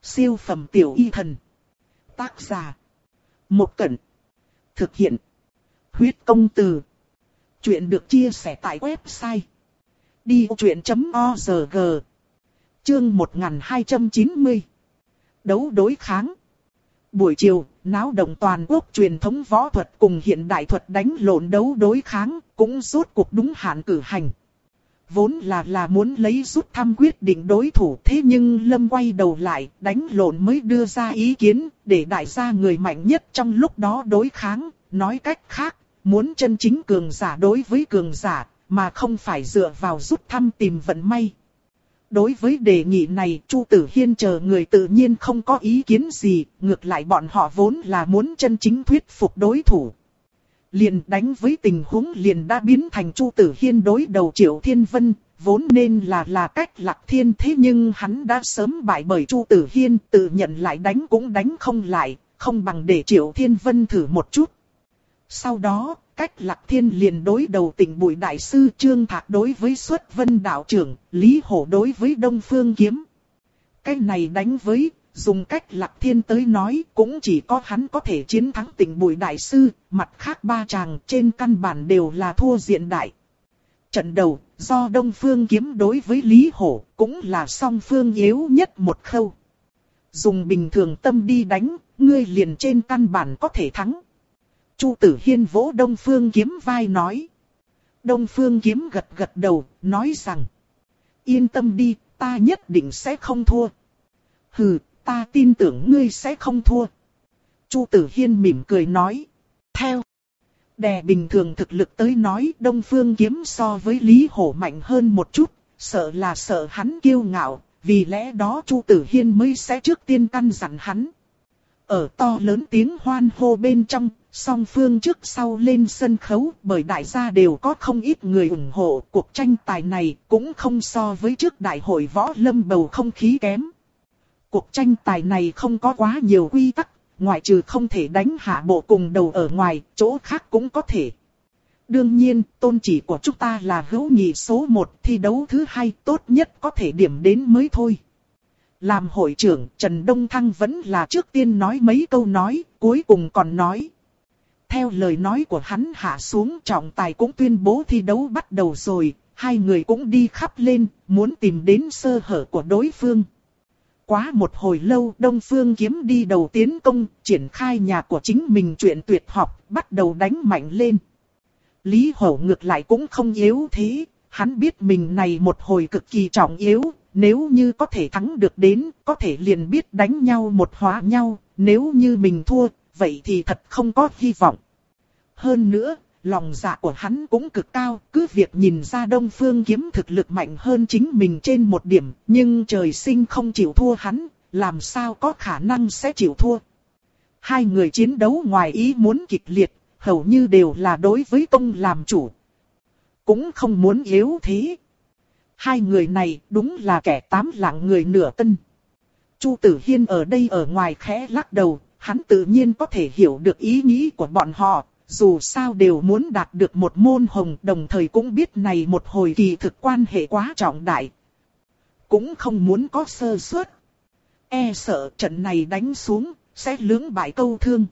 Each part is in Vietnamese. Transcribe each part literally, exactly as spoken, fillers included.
Siêu phẩm tiểu y thần. Tác giả. Một Cẩn. Thực hiện. Huyết công từ. Chuyện được chia sẻ tại website đi vô chuyện chấm org. Chương một nghìn hai trăm chín mươi. Đấu đối kháng. Buổi chiều, náo động toàn quốc, truyền thống võ thuật cùng hiện đại thuật đánh lộn đấu đối kháng, cũng rốt cuộc đúng hạn cử hành. Vốn là là muốn lấy rút thăm quyết định đối thủ, thế nhưng Lâm quay đầu lại, đánh lộn mới đưa ra ý kiến, để đại gia người mạnh nhất trong lúc đó đối kháng. Nói cách khác, muốn chân chính cường giả đối với cường giả, mà không phải dựa vào rút thăm tìm vận may. Đối với đề nghị này, Chu Tử Hiên chờ người tự nhiên không có ý kiến gì, ngược lại bọn họ vốn là muốn chân chính thuyết phục đối thủ. Liền đánh với tình huống liền đã biến thành Chu Tử Hiên đối đầu Triệu Thiên Vân, vốn nên là là cách Lạc Thiên, thế nhưng hắn đã sớm bại bởi Chu Tử Hiên, tự nhận lại đánh cũng đánh không lại, không bằng để Triệu Thiên Vân thử một chút. Sau đó, cách Lạc Thiên liền đối đầu Tỉnh Bụi Đại Sư, Trương Thạc đối với Xuất Vân Đạo Trưởng, Lý Hổ đối với Đông Phương Kiếm. Cái này đánh với, dùng cách Lạc Thiên tới nói, cũng chỉ có hắn có thể chiến thắng Tỉnh Bụi Đại Sư, mặt khác ba chàng trên căn bản đều là thua diện đại. Trận đầu, do Đông Phương Kiếm đối với Lý Hổ, cũng là song phương yếu nhất một khâu. Dùng bình thường tâm đi đánh, ngươi liền trên căn bản có thể thắng. Chu Tử Hiên vỗ Đông Phương Kiếm vai nói. Đông Phương Kiếm gật gật đầu, nói rằng. Yên tâm đi, ta nhất định sẽ không thua. Hừ, ta tin tưởng ngươi sẽ không thua. Chu Tử Hiên mỉm cười nói. Theo đè bình thường thực lực tới nói, Đông Phương Kiếm so với Lý Hổ mạnh hơn một chút, sợ là sợ hắn kiêu ngạo, vì lẽ đó Chu Tử Hiên mới sẽ trước tiên căn dặn hắn. Ở to lớn tiếng hoan hô bên trong, song phương trước sau lên sân khấu, bởi đại gia đều có không ít người ủng hộ, cuộc tranh tài này cũng không so với trước đại hội võ lâm bầu không khí kém. Cuộc tranh tài này không có quá nhiều quy tắc, ngoại trừ không thể đánh hạ bộ cùng đầu ở ngoài, chỗ khác cũng có thể. Đương nhiên, tôn chỉ của chúng ta là hữu nghị số một, thi đấu thứ hai tốt nhất có thể điểm đến mới thôi. Làm hội trưởng, Trần Đông Thăng vẫn là trước tiên nói mấy câu nói, cuối cùng còn nói. Theo lời nói của hắn hạ xuống, trọng tài cũng tuyên bố thi đấu bắt đầu rồi, hai người cũng đi khắp lên, muốn tìm đến sơ hở của đối phương. Quá một hồi lâu, Đông Phương Kiếm đi đầu tiến công, triển khai nhà của chính mình chuyện tuyệt học, bắt đầu đánh mạnh lên. Lý Hổ ngược lại cũng không yếu thế, hắn biết mình này một hồi cực kỳ trọng yếu, nếu như có thể thắng được đến, có thể liền biết đánh nhau một hóa nhau, nếu như mình thua, vậy thì thật không có hy vọng. Hơn nữa, lòng dạ của hắn cũng cực cao, cứ việc nhìn ra Đông Phương Kiếm thực lực mạnh hơn chính mình trên một điểm, nhưng trời sinh không chịu thua hắn, làm sao có khả năng sẽ chịu thua. Hai người chiến đấu ngoài ý muốn kịch liệt, hầu như đều là đối với công làm chủ. Cũng không muốn yếu thế. Hai người này đúng là kẻ tám lạng người nửa cân. Chu Tử Hiên ở đây ở ngoài khẽ lắc đầu, hắn tự nhiên có thể hiểu được ý nghĩ của bọn họ, dù sao đều muốn đạt được một môn hồng, đồng thời cũng biết này một hồi kỳ thực quan hệ quá trọng đại. Cũng không muốn có sơ suất. E sợ trận này đánh xuống, sẽ lưỡng bại câu thương.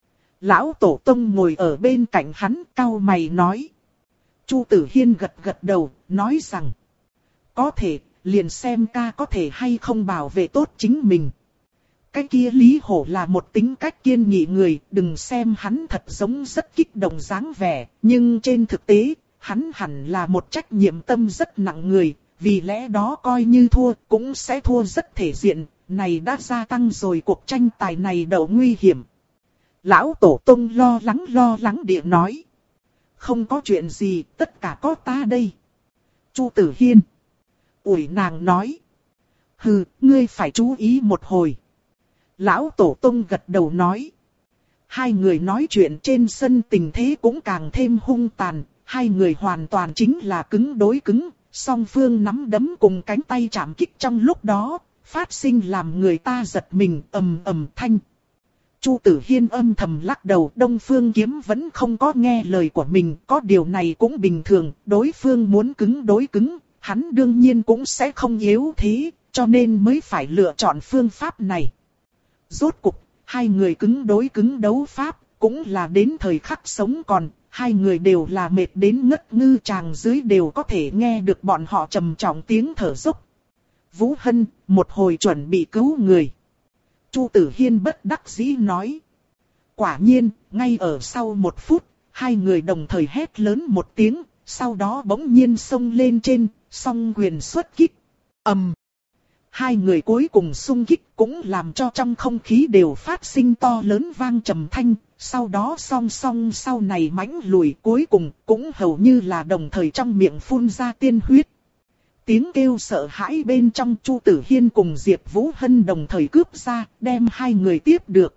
Lão Tổ Tông ngồi ở bên cạnh hắn, cau mày nói. Chu Tử Hiên gật gật đầu, nói rằng. Có thể, liền xem ca có thể hay không bảo vệ tốt chính mình. Cái kia Lý Hổ là một tính cách kiên nghị người, đừng xem hắn thật giống rất kích động dáng vẻ, nhưng trên thực tế, hắn hẳn là một trách nhiệm tâm rất nặng người, vì lẽ đó coi như thua, cũng sẽ thua rất thể diện, này đã gia tăng rồi cuộc tranh tài này độ nguy hiểm. Lão Tổ Tông lo lắng lo lắng địa nói. Không có chuyện gì, tất cả có ta đây. Chu Tử Hiên. Ủi nàng nói. Hừ, ngươi phải chú ý một hồi. Lão Tổ Tông gật đầu nói. Hai người nói chuyện trên sân, tình thế cũng càng thêm hung tàn. Hai người hoàn toàn chính là cứng đối cứng. Song phương nắm đấm cùng cánh tay chạm kích trong lúc đó, phát sinh làm người ta giật mình ầm ầm thanh. Chu Tử Hiên âm thầm lắc đầu, Đông Phương Kiếm vẫn không có nghe lời của mình, có điều này cũng bình thường, đối phương muốn cứng đối cứng, hắn đương nhiên cũng sẽ không yếu thế, cho nên mới phải lựa chọn phương pháp này. Rốt cục, hai người cứng đối cứng đấu pháp, cũng là đến thời khắc sống còn, hai người đều là mệt đến ngất ngư, tràng dưới đều có thể nghe được bọn họ trầm trọng tiếng thở dốc. Vũ Hân, một hồi chuẩn bị cứu người. Chu Tử Hiên bất đắc dĩ nói. Quả nhiên, ngay ở sau một phút, hai người đồng thời hét lớn một tiếng, sau đó bỗng nhiên xông lên trên, song quyền xuất kích. Ầm. Hai người cuối cùng xung kích cũng làm cho trong không khí đều phát sinh to lớn vang trầm thanh, sau đó song song sau này mãnh lùi, cuối cùng cũng hầu như là đồng thời trong miệng phun ra tiên huyết. Tiếng kêu sợ hãi bên trong, Chu Tử Hiên cùng Diệp Vũ Hân đồng thời cướp ra, đem hai người tiếp được.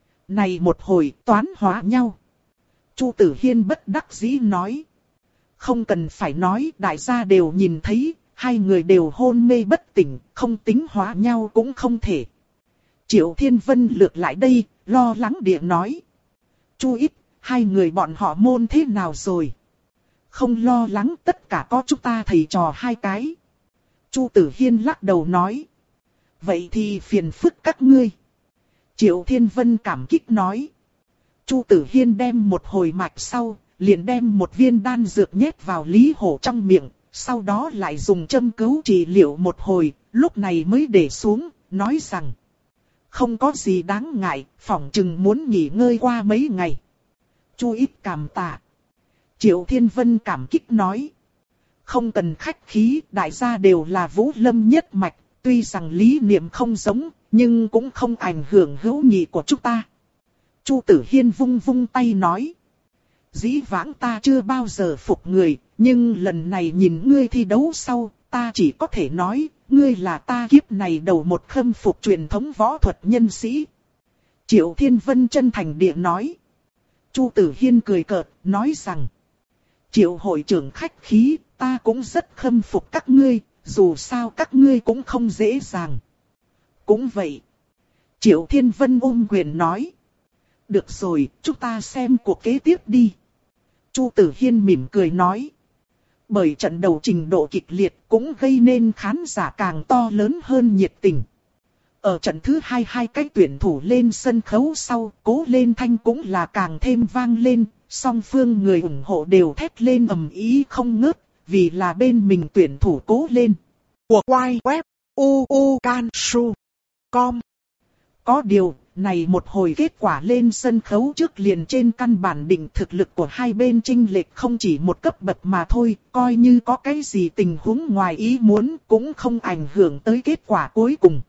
Này một hồi toán hóa nhau. Chu Tử Hiên bất đắc dĩ nói. Không cần phải nói, đại gia đều nhìn thấy, hai người đều hôn mê bất tỉnh, không tính hóa nhau cũng không thể. Triệu Thiên Vân lược lại đây, lo lắng địa nói. Chu Ít, hai người bọn họ môn thế nào rồi? Không lo lắng, tất cả có chúng ta thầy trò hai cái. Chu Tử Hiên lắc đầu nói. Vậy thì phiền phức các ngươi. Triệu Thiên Vân cảm kích nói. Chu Tử Hiên đem một hồi mạch sau, liền đem một viên đan dược nhét vào Lý Hổ trong miệng, sau đó lại dùng châm cứu trị liệu một hồi, lúc này mới để xuống, nói rằng. Không có gì đáng ngại, phỏng chừng muốn nghỉ ngơi qua mấy ngày. Chu Ít cảm tạ. Triệu Thiên Vân cảm kích nói. Không cần khách khí, đại gia đều là Vũ Lâm nhất mạch, tuy rằng lý niệm không giống, nhưng cũng không ảnh hưởng hữu nghị của chúng ta. Chu Tử Hiên vung vung tay nói. Dĩ vãng ta chưa bao giờ phục người, nhưng lần này nhìn ngươi thi đấu sau, ta chỉ có thể nói, ngươi là ta kiếp này đầu một khâm phục truyền thống võ thuật nhân sĩ. Triệu Thiên Vân chân thành địa nói. Chu Tử Hiên cười cợt, nói rằng. Triệu hội trưởng khách khí, ta cũng rất khâm phục các ngươi, dù sao các ngươi cũng không dễ dàng. Cũng vậy. Triệu Thiên Vân ôm quyền nói. Được rồi, chúng ta xem cuộc kế tiếp đi. Chu Tử Hiên mỉm cười nói. Bởi trận đầu trình độ kịch liệt cũng gây nên khán giả càng to lớn hơn nhiệt tình. Ở trận thứ hai, hai cái tuyển thủ lên sân khấu sau, Cố Lên thanh cũng là càng thêm vang lên, song phương người ủng hộ đều thét lên ầm ĩ không ngớt, vì là bên mình tuyển thủ Cố Lên. Của quay web u u can su com. Có điều, này một hồi kết quả lên sân khấu trước liền trên căn bản định thực lực của hai bên chênh lệch không chỉ một cấp bậc mà thôi, coi như có cái gì tình huống ngoài ý muốn cũng không ảnh hưởng tới kết quả cuối cùng.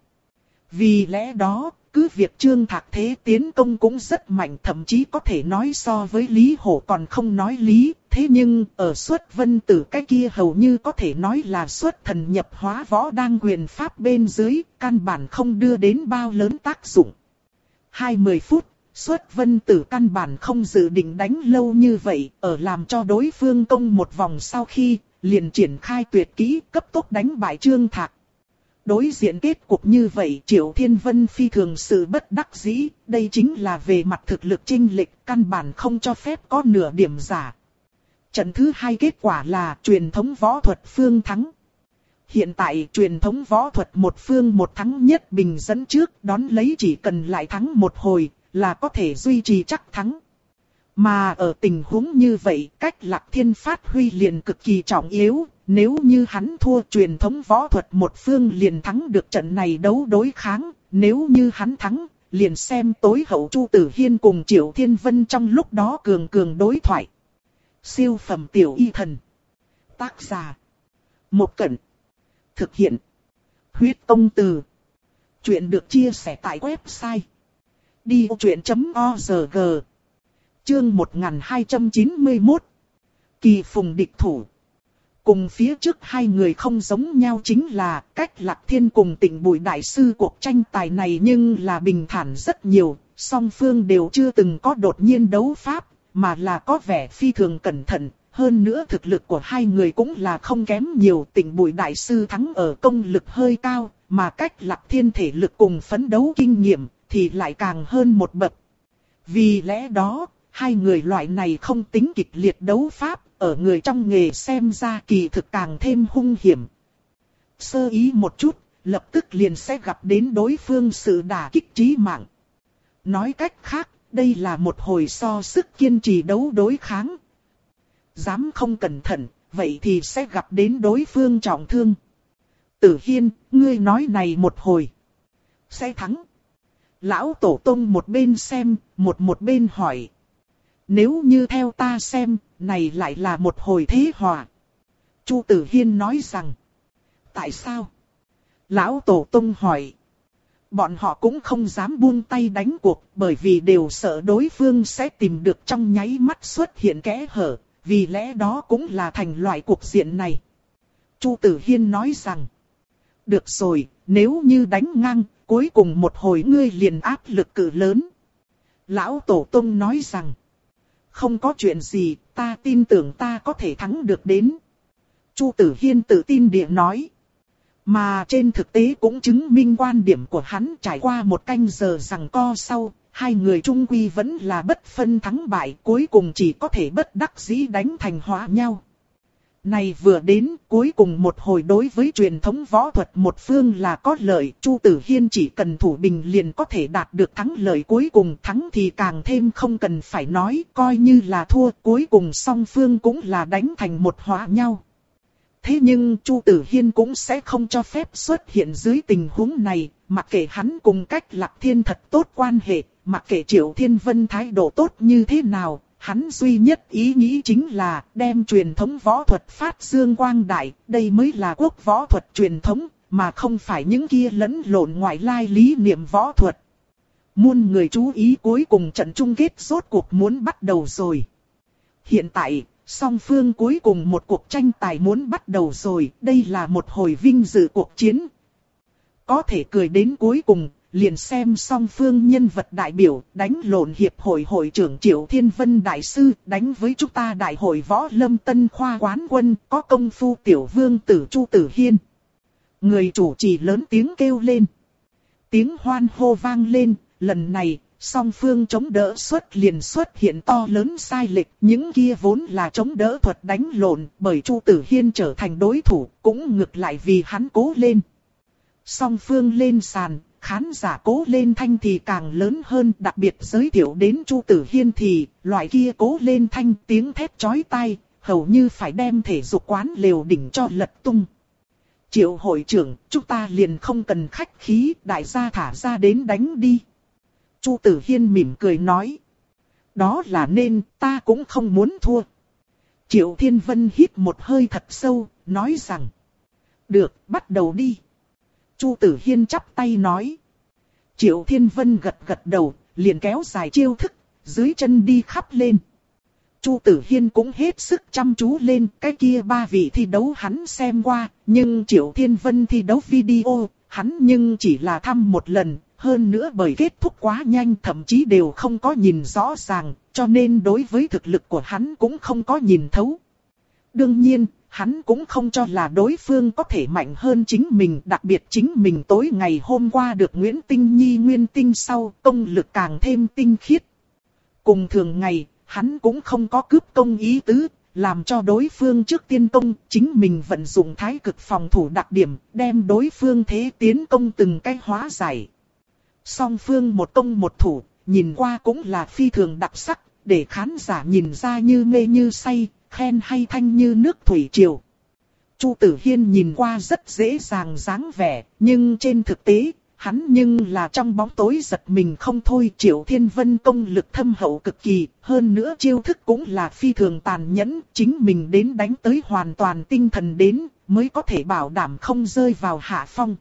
Vì lẽ đó, cứ việc Trương Thạc Thế tiến công cũng rất mạnh, thậm chí có thể nói so với Lý Hổ còn không nói lý, thế nhưng ở Xuất Vân Tử cái kia hầu như có thể nói là xuất thần nhập hóa võ đang quyền pháp bên dưới, căn bản không đưa đến bao lớn tác dụng. hai mươi phút, Xuất Vân Tử căn bản không dự định đánh lâu như vậy, ở làm cho đối phương công một vòng sau khi, liền triển khai tuyệt kỹ cấp tốc đánh bại Trương Thạc. Đối diện kết cục như vậy, Triệu Thiên Vân phi thường sự bất đắc dĩ, đây chính là về mặt thực lực chênh lệch, căn bản không cho phép có nửa điểm giả. Trận thứ hai kết quả là truyền thống võ thuật phương thắng. Hiện tại truyền thống võ thuật một phương một thắng nhất bình dẫn trước, đón lấy chỉ cần lại thắng một hồi là có thể duy trì chắc thắng. Mà ở tình huống như vậy, cách Lạc Thiên phát huy liền cực kỳ trọng yếu, nếu như hắn thua truyền thống võ thuật một phương liền thắng được trận này đấu đối kháng, nếu như hắn thắng, liền xem tối hậu Chu Tử Hiên cùng Triệu Thiên Vân trong lúc đó cường cường đối thoại. Siêu phẩm tiểu y thần. Tác giả. Một Cẩn. Thực hiện. Huyết Tông Từ. Chuyện được chia sẻ tại website đi vô chuyện chấm org. Chương một nghìn hai trăm chín mươi mốt. Kỳ phùng địch thủ. Cùng phía trước hai người không giống nhau chính là cách Lạc Thiên cùng Tịnh Bùi đại sư cuộc tranh tài này nhưng là bình thản rất nhiều, song phương đều chưa từng có đột nhiên đấu pháp, mà là có vẻ phi thường cẩn thận, hơn nữa thực lực của hai người cũng là không kém nhiều. Tịnh Bùi đại sư thắng ở công lực hơi cao, mà cách Lạc Thiên thể lực cùng phấn đấu kinh nghiệm thì lại càng hơn một bậc. Vì lẽ đó, hai người loại này không tính kịch liệt đấu pháp, ở người trong nghề xem ra kỳ thực càng thêm hung hiểm. Sơ ý một chút, lập tức liền sẽ gặp đến đối phương sự đả kích chí mạng. Nói cách khác, đây là một hồi so sức kiên trì đấu đối kháng. Dám không cẩn thận, vậy thì sẽ gặp đến đối phương trọng thương. Tử Hiên, ngươi nói này một hồi sẽ thắng. Lão Tổ Tông một bên xem, một một bên hỏi. Nếu như theo ta xem, này lại là một hồi thế hòa. Chu Tử Hiên nói rằng. Tại sao? Lão Tổ Tông hỏi. Bọn họ cũng không dám buông tay đánh cuộc, bởi vì đều sợ đối phương sẽ tìm được trong nháy mắt xuất hiện kẽ hở, vì lẽ đó cũng là thành loại cuộc diện này. Chu Tử Hiên nói rằng. Được rồi, nếu như đánh ngang, cuối cùng một hồi ngươi liền áp lực cự lớn. Lão Tổ Tông nói rằng. Không có chuyện gì, ta tin tưởng ta có thể thắng được đến. Chu Tử Hiên tự tin địa nói. Mà trên thực tế cũng chứng minh quan điểm của hắn. Trải qua một canh giờ giằng co sau, hai người chung quy vẫn là bất phân thắng bại, cuối cùng chỉ có thể bất đắc dĩ đánh thành hòa nhau. Này vừa đến, cuối cùng một hồi đối với truyền thống võ thuật một phương là có lợi, Chu Tử Hiên chỉ cần thủ bình liền có thể đạt được thắng lợi, cuối cùng thắng thì càng thêm không cần phải nói, coi như là thua, cuối cùng song phương cũng là đánh thành một hòa nhau. Thế nhưng Chu Tử Hiên cũng sẽ không cho phép xuất hiện dưới tình huống này, mặc kệ hắn cùng Cách Lạc Thiên thật tốt quan hệ, mặc kệ Triệu Thiên Vân thái độ tốt như thế nào. Hắn duy nhất ý nghĩ chính là đem truyền thống võ thuật phát dương quang đại, đây mới là quốc võ thuật truyền thống, mà không phải những kia lẫn lộn ngoại lai lý niệm võ thuật. Muôn người chú ý, cuối cùng trận chung kết rốt cuộc muốn bắt đầu rồi. Hiện tại, song phương cuối cùng một cuộc tranh tài muốn bắt đầu rồi, đây là một hồi vinh dự cuộc chiến. Có thể cười đến cuối cùng. Liền xem song phương nhân vật đại biểu đánh lộn hiệp hội hội trưởng Triệu Thiên Vân đại sư đánh với chúng ta đại hội võ lâm tân khoa quán quân có công phu tiểu vương tử Chu Tử Hiên. Người chủ trì lớn tiếng kêu lên. Tiếng hoan hô vang lên, lần này song phương chống đỡ xuất liền xuất hiện to lớn sai lệch. Những kia vốn là chống đỡ thuật đánh lộn bởi Chu Tử Hiên trở thành đối thủ cũng ngược lại vì hắn cố lên. Song phương lên sàn. Khán giả cố lên thanh thì càng lớn hơn, đặc biệt giới thiệu đến Chu Tử Hiên thì, loại kia cố lên thanh tiếng thét chói tai, hầu như phải đem thể dục quán lều đỉnh cho lật tung. Triệu hội trưởng, chúng ta liền không cần khách khí, đại gia thả ra đến đánh đi. Chu Tử Hiên mỉm cười nói. Đó là nên, ta cũng không muốn thua. Triệu Thiên Vân hít một hơi thật sâu, nói rằng. Được, bắt đầu đi. Chu Tử Hiên chắp tay nói. Triệu Thiên Vân gật gật đầu, liền kéo dài chiêu thức, dưới chân đi khắp lên. Chu Tử Hiên cũng hết sức chăm chú lên, cái kia ba vị thi đấu hắn xem qua, nhưng Triệu Thiên Vân thi đấu video, hắn nhưng chỉ là thăm một lần, hơn nữa bởi kết thúc quá nhanh thậm chí đều không có nhìn rõ ràng, cho nên đối với thực lực của hắn cũng không có nhìn thấu. Đương nhiên, hắn cũng không cho là đối phương có thể mạnh hơn chính mình, đặc biệt chính mình tối ngày hôm qua được Nguyễn Tinh Nhi nguyên tinh sau, công lực càng thêm tinh khiết. Cùng thường ngày, hắn cũng không có cướp công ý tứ, làm cho đối phương trước tiên công, chính mình vận dụng thái cực phòng thủ đặc điểm, đem đối phương thế tiến công từng cái hóa giải. Song phương một công một thủ, nhìn qua cũng là phi thường đặc sắc, để khán giả nhìn ra như mê như say. Khen hay thanh như nước thủy triều. Chu Tử Hiên nhìn qua rất dễ dàng dáng vẻ, nhưng trên thực tế, hắn nhưng là trong bóng tối giật mình không thôi. Triệu Thiên Vân công lực thâm hậu cực kỳ, hơn nữa chiêu thức cũng là phi thường tàn nhẫn, chính mình đến đánh tới hoàn toàn tinh thần đến, mới có thể bảo đảm không rơi vào hạ phong.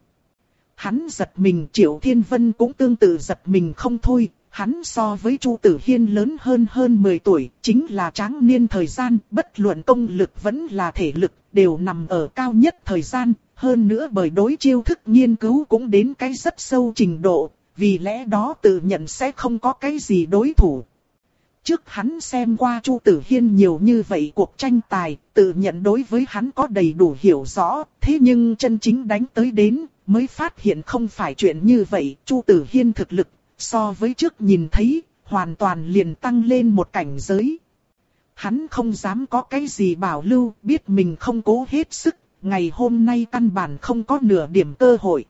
Hắn giật mình, Triệu Thiên Vân cũng tương tự giật mình không thôi. Hắn so với Chu Tử Hiên lớn hơn hơn mười tuổi, chính là tráng niên thời gian, bất luận công lực vẫn là thể lực, đều nằm ở cao nhất thời gian, hơn nữa bởi đối chiêu thức nghiên cứu cũng đến cái rất sâu trình độ, vì lẽ đó tự nhận sẽ không có cái gì đối thủ. Trước hắn xem qua Chu Tử Hiên nhiều như vậy cuộc tranh tài, tự nhận đối với hắn có đầy đủ hiểu rõ, thế nhưng chân chính đánh tới đến, mới phát hiện không phải chuyện như vậy. Chu Tử Hiên thực lực so với trước nhìn thấy, hoàn toàn liền tăng lên một cảnh giới. Hắn không dám có cái gì bảo lưu, biết mình không cố hết sức, ngày hôm nay căn bản không có nửa điểm cơ hội.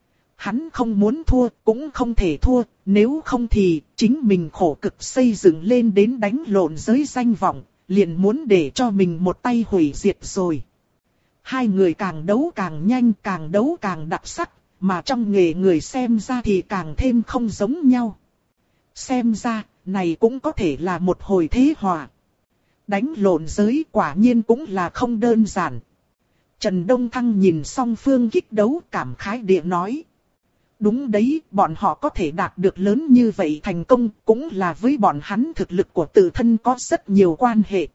Hắn không muốn thua, cũng không thể thua, nếu không thì chính mình khổ cực xây dựng lên đến đánh lộn giới danh vọng, liền muốn để cho mình một tay hủy diệt rồi. Hai người càng đấu càng nhanh, càng đấu càng đặc sắc, mà trong nghề người xem ra thì càng thêm không giống nhau. Xem ra, này cũng có thể là một hồi thế hòa. Đánh lộn giới quả nhiên cũng là không đơn giản. Trần Đông Thăng nhìn song phương kích đấu cảm khái địa nói. Đúng đấy, bọn họ có thể đạt được lớn như vậy thành công cũng là với bọn hắn thực lực của tự thân có rất nhiều quan hệ.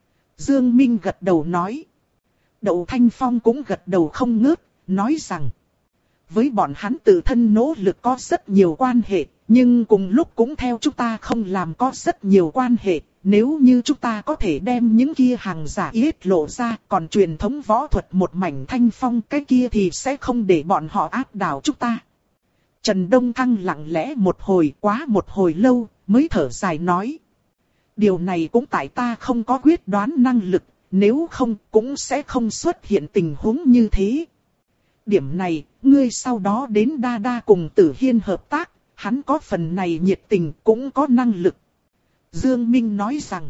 Dương Minh gật đầu nói. Đậu Thanh Phong cũng gật đầu không ngớt, nói rằng. Với bọn hắn tự thân nỗ lực có rất nhiều quan hệ, nhưng cùng lúc cũng theo chúng ta không làm có rất nhiều quan hệ. Nếu như chúng ta có thể đem những kia hàng giả yết lộ ra, còn truyền thống võ thuật một mảnh thanh phong cái kia thì sẽ không để bọn họ áp đảo chúng ta. Trần Đông Thăng lặng lẽ một hồi quá một hồi lâu, mới thở dài nói. Điều này cũng tại ta không có quyết đoán năng lực, nếu không cũng sẽ không xuất hiện tình huống như thế. Điểm này, ngươi sau đó đến Đa Đa cùng Tử Hiên hợp tác, hắn có phần này nhiệt tình cũng có năng lực. Dương Minh nói rằng.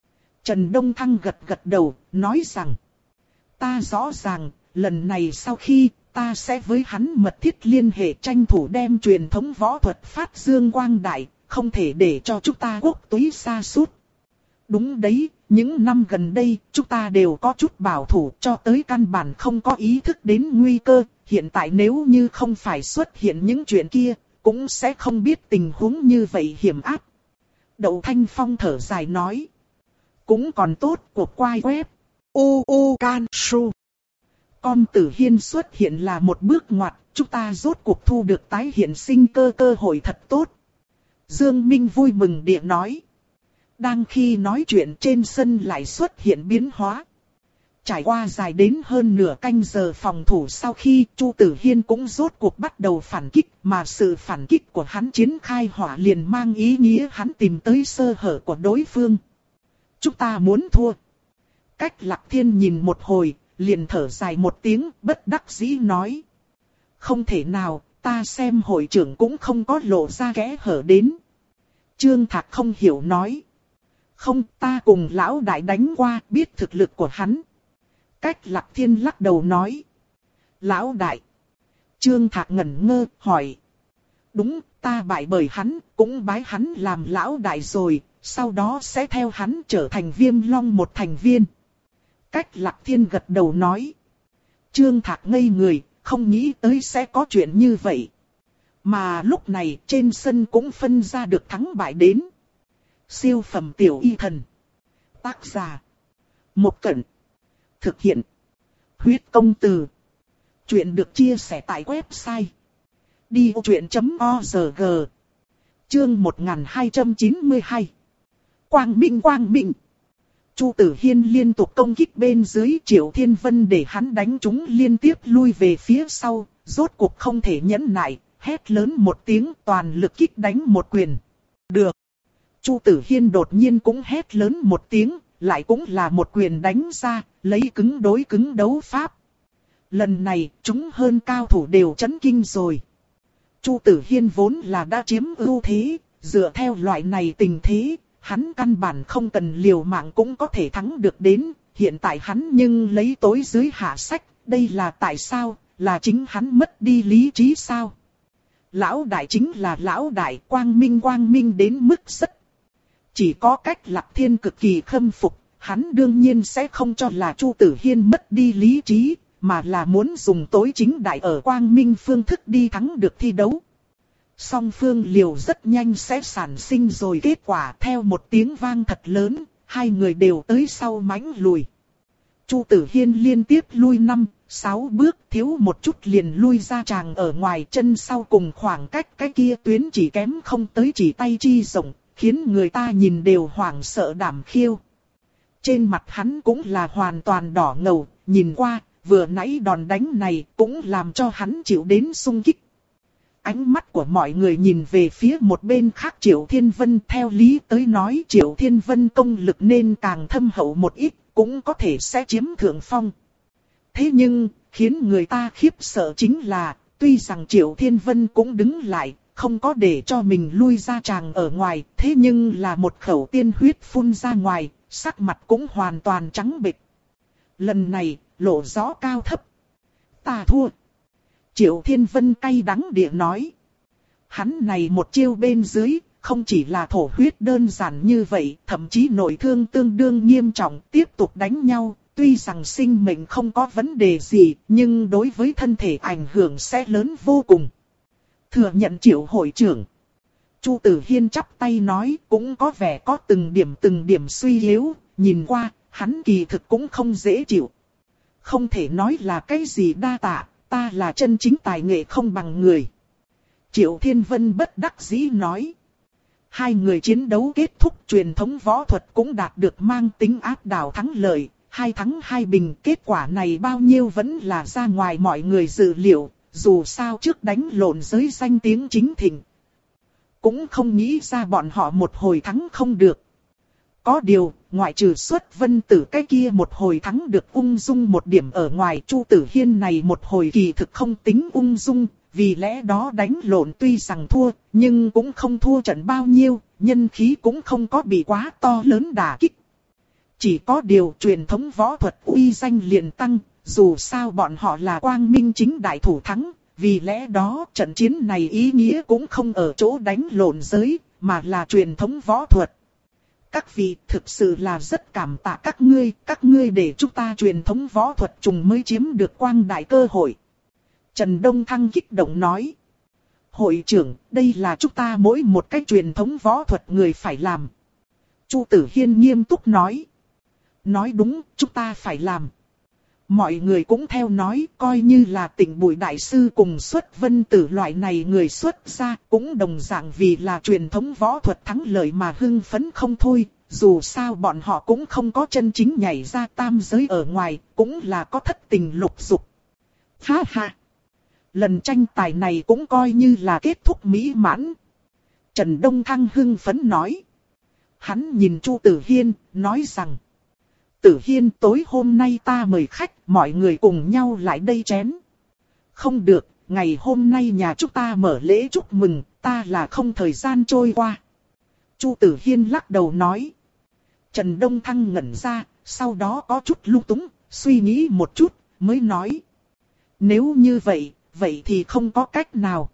Trần Đông Thăng gật gật đầu, nói rằng. Ta rõ ràng, lần này sau khi ta sẽ với hắn mật thiết liên hệ tranh thủ đem truyền thống võ thuật phát dương quang đại, không thể để cho chúng ta quốc túy sa sút. Đúng đấy, những năm gần đây chúng ta đều có chút bảo thủ cho tới căn bản không có ý thức đến nguy cơ, hiện tại nếu như không phải xuất hiện những chuyện kia, cũng sẽ không biết tình huống như vậy hiểm ác. Đậu Thanh Phong thở dài nói. Cũng còn tốt của quai web. U U Can Su. Con Tử Hiên xuất hiện là một bước ngoặt, chúng ta rốt cuộc thu được tái hiện sinh cơ cơ hội thật tốt. Dương Minh vui mừng địa nói. Đang khi nói chuyện trên sân lại xuất hiện biến hóa. Trải qua dài đến hơn nửa canh giờ phòng thủ sau khi Chu Tử Hiên cũng rốt cuộc bắt đầu phản kích, mà sự phản kích của hắn triển khai hỏa liền mang ý nghĩa hắn tìm tới sơ hở của đối phương. Chúng ta muốn thua. Cách Lạc Thiên nhìn một hồi, liền thở dài một tiếng, bất đắc dĩ nói. Không thể nào, ta xem hội trưởng cũng không có lộ ra kẽ hở đến. Trương Thạc không hiểu nói. Không, ta cùng lão đại đánh qua, biết thực lực của hắn. Cách Lạc Thiên lắc đầu nói. Lão đại. Trương Thạc ngẩn ngơ, hỏi. Đúng, ta bại bởi hắn, cũng bái hắn làm lão đại rồi, sau đó sẽ theo hắn trở thành Viêm Long một thành viên. Cách Lạc Thiên gật đầu nói. Trương Thạc ngây người, không nghĩ tới sẽ có chuyện như vậy. Mà lúc này trên sân cũng phân ra được thắng bại đến. Siêu phẩm tiểu y thần. Tác giả. Một Cẩn. Thực hiện. Huyết công từ. Chuyện được chia sẻ tại website. đi ô chuyện chấm org. Chương một nghìn hai trăm chín mươi hai. Quang Minh Quang Minh. Chu Tử Hiên liên tục công kích bên dưới Triệu Thiên Vân để hắn đánh chúng liên tiếp lui về phía sau, rốt cuộc không thể nhẫn nại, hét lớn một tiếng toàn lực kích đánh một quyền. Được. Chu Tử Hiên đột nhiên cũng hét lớn một tiếng, lại cũng là một quyền đánh ra, lấy cứng đối cứng đấu pháp. Lần này, chúng hơn cao thủ đều chấn kinh rồi. Chu Tử Hiên vốn là đã chiếm ưu thế, dựa theo loại này tình thế, hắn căn bản không cần liều mạng cũng có thể thắng được đến, hiện tại hắn nhưng lấy tối dưới hạ sách, đây là tại sao, là chính hắn mất đi lý trí sao? Lão đại chính là lão đại, quang minh quang minh đến mức rất. Chỉ có Cách Lạc Thiên cực kỳ khâm phục, hắn đương nhiên sẽ không cho là Chu Tử Hiên mất đi lý trí, mà là muốn dùng tối chính đại ở quang minh phương thức đi thắng được thi đấu. Song phương liều rất nhanh sẽ sản sinh rồi kết quả theo một tiếng vang thật lớn, hai người đều tới sau mãnh lùi. Chu Tử Hiên liên tiếp lui năm, sáu bước thiếu một chút liền lui ra tràng ở ngoài chân sau cùng khoảng cách cái kia tuyến chỉ kém không tới chỉ tay chi rộng, khiến người ta nhìn đều hoảng sợ đảm khiêu. Trên mặt hắn cũng là hoàn toàn đỏ ngầu, nhìn qua, vừa nãy đòn đánh này cũng làm cho hắn chịu đến xung kích. Ánh mắt của mọi người nhìn về phía một bên khác Triệu Thiên Vân, theo lý tới nói Triệu Thiên Vân công lực nên càng thâm hậu một ít, cũng có thể sẽ chiếm thượng phong. Thế nhưng, khiến người ta khiếp sợ chính là, tuy rằng Triệu Thiên Vân cũng đứng lại, không có để cho mình lui ra tràng ở ngoài, thế nhưng là một khẩu tiên huyết phun ra ngoài, sắc mặt cũng hoàn toàn trắng bệch. Lần này, lộ rõ cao thấp. Ta thua. Triệu Thiên Vân cay đắng địa nói. Hắn này một chiêu bên dưới, không chỉ là thổ huyết đơn giản như vậy, thậm chí nội thương tương đương nghiêm trọng, tiếp tục đánh nhau. Tuy rằng sinh mệnh không có vấn đề gì, nhưng đối với thân thể ảnh hưởng sẽ lớn vô cùng. Thừa nhận Triệu hội trưởng. Chu Tử Hiên chắp tay nói, cũng có vẻ có từng điểm từng điểm suy yếu, nhìn qua, hắn kỳ thực cũng không dễ chịu. Không thể nói là cái gì đa tạ, ta là chân chính tài nghệ không bằng người. Triệu Thiên Vân bất đắc dĩ nói. Hai người chiến đấu kết thúc, truyền thống võ thuật cũng đạt được mang tính áp đảo thắng lợi. Hai thắng hai bình, kết quả này bao nhiêu vẫn là ra ngoài mọi người dự liệu, dù sao trước đánh lộn giới danh tiếng chính thịnh. Cũng không nghĩ ra bọn họ một hồi thắng không được. Có điều, ngoại trừ Xuất Vân Tử cái kia một hồi thắng được ung dung một điểm ở ngoài, Chu Tử Hiên này một hồi kỳ thực không tính ung dung, vì lẽ đó đánh lộn tuy rằng thua, nhưng cũng không thua trận bao nhiêu, nhân khí cũng không có bị quá to lớn đả kích. Chỉ có điều truyền thống võ thuật uy danh liền tăng, dù sao bọn họ là quang minh chính đại thủ thắng, vì lẽ đó trận chiến này ý nghĩa cũng không ở chỗ đánh lộn giới, mà là truyền thống võ thuật. Các vị thực sự là rất cảm tạ các ngươi, các ngươi để chúng ta truyền thống võ thuật trùng mới chiếm được quang đại cơ hội. Trần Đông Thăng kích động nói. Hội trưởng, đây là chúng ta mỗi một cái truyền thống võ thuật người phải làm. Chu Tử Hiên nghiêm túc nói. Nói đúng, chúng ta phải làm. Mọi người cũng theo nói, coi như là Tịnh Bùi Đại Sư cùng Xuất Vân Tử loại này người xuất ra, cũng đồng dạng vì là truyền thống võ thuật thắng lợi mà hưng phấn không thôi. Dù sao bọn họ cũng không có chân chính nhảy ra tam giới ở ngoài, cũng là có thất tình lục dục. Ha ha! Lần tranh tài này cũng coi như là kết thúc mỹ mãn. Trần Đông Thăng hưng phấn nói. Hắn nhìn Chu Tử Hiên, nói rằng. Tử Hiên, tối hôm nay ta mời khách, mọi người cùng nhau lại đây chén. Không được, ngày hôm nay nhà chúng ta mở lễ chúc mừng, ta là không thời gian trôi qua. Chu Tử Hiên lắc đầu nói. Trần Đông Thăng ngẩn ra, sau đó có chút lung túng, suy nghĩ một chút, mới nói. Nếu như vậy, vậy thì không có cách nào.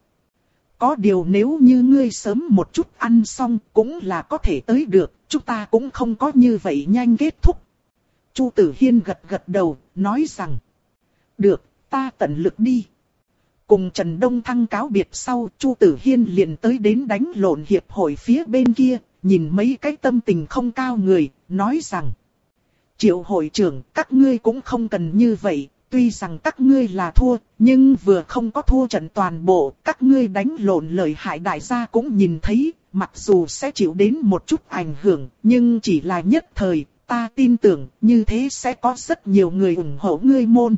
Có điều nếu như ngươi sớm một chút ăn xong cũng là có thể tới được, chúng ta cũng không có như vậy nhanh kết thúc. Chu Tử Hiên gật gật đầu, nói rằng. Được, ta tận lực đi. Cùng Trần Đông Thăng cáo biệt sau, Chu Tử Hiên liền tới đến đánh lộn hiệp hội phía bên kia, nhìn mấy cái tâm tình không cao người, nói rằng. Triệu hội trưởng, các ngươi cũng không cần như vậy, tuy rằng các ngươi là thua, nhưng vừa không có thua trận toàn bộ, các ngươi đánh lộn lợi hại đại gia cũng nhìn thấy, mặc dù sẽ chịu đến một chút ảnh hưởng, nhưng chỉ là nhất thời. Ta tin tưởng như thế sẽ có rất nhiều người ủng hộ ngươi môn.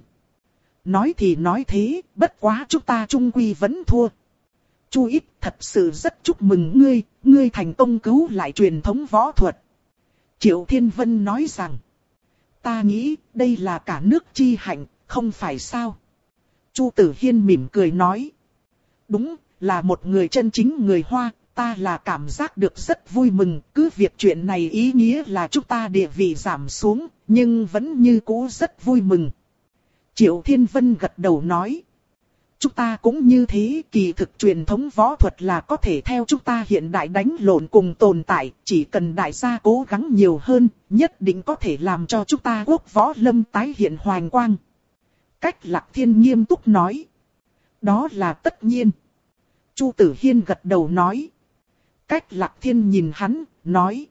Nói thì nói thế, bất quá chúng ta chung quy vẫn thua. Chu Ít thật sự rất chúc mừng ngươi, ngươi thành công cứu lại truyền thống võ thuật. Triệu Thiên Vân nói rằng, ta nghĩ đây là cả nước chi hạnh, không phải sao. Chu Tử Hiên mỉm cười nói, đúng, là một người chân chính người Hoa. Ta là cảm giác được rất vui mừng, cứ việc chuyện này ý nghĩa là chúng ta địa vị giảm xuống, nhưng vẫn như cũ rất vui mừng. Triệu Thiên Vân gật đầu nói. Chúng ta cũng như thế, kỳ thực truyền thống võ thuật là có thể theo chúng ta hiện đại đánh lộn cùng tồn tại, chỉ cần đại gia cố gắng nhiều hơn, nhất định có thể làm cho chúng ta quốc võ lâm tái hiện hoành quang. Cách Lạc Thiên nghiêm túc nói. Đó là tất nhiên. Chu Tử Hiên gật đầu nói. Cách Lạc Thiên nhìn hắn, nói.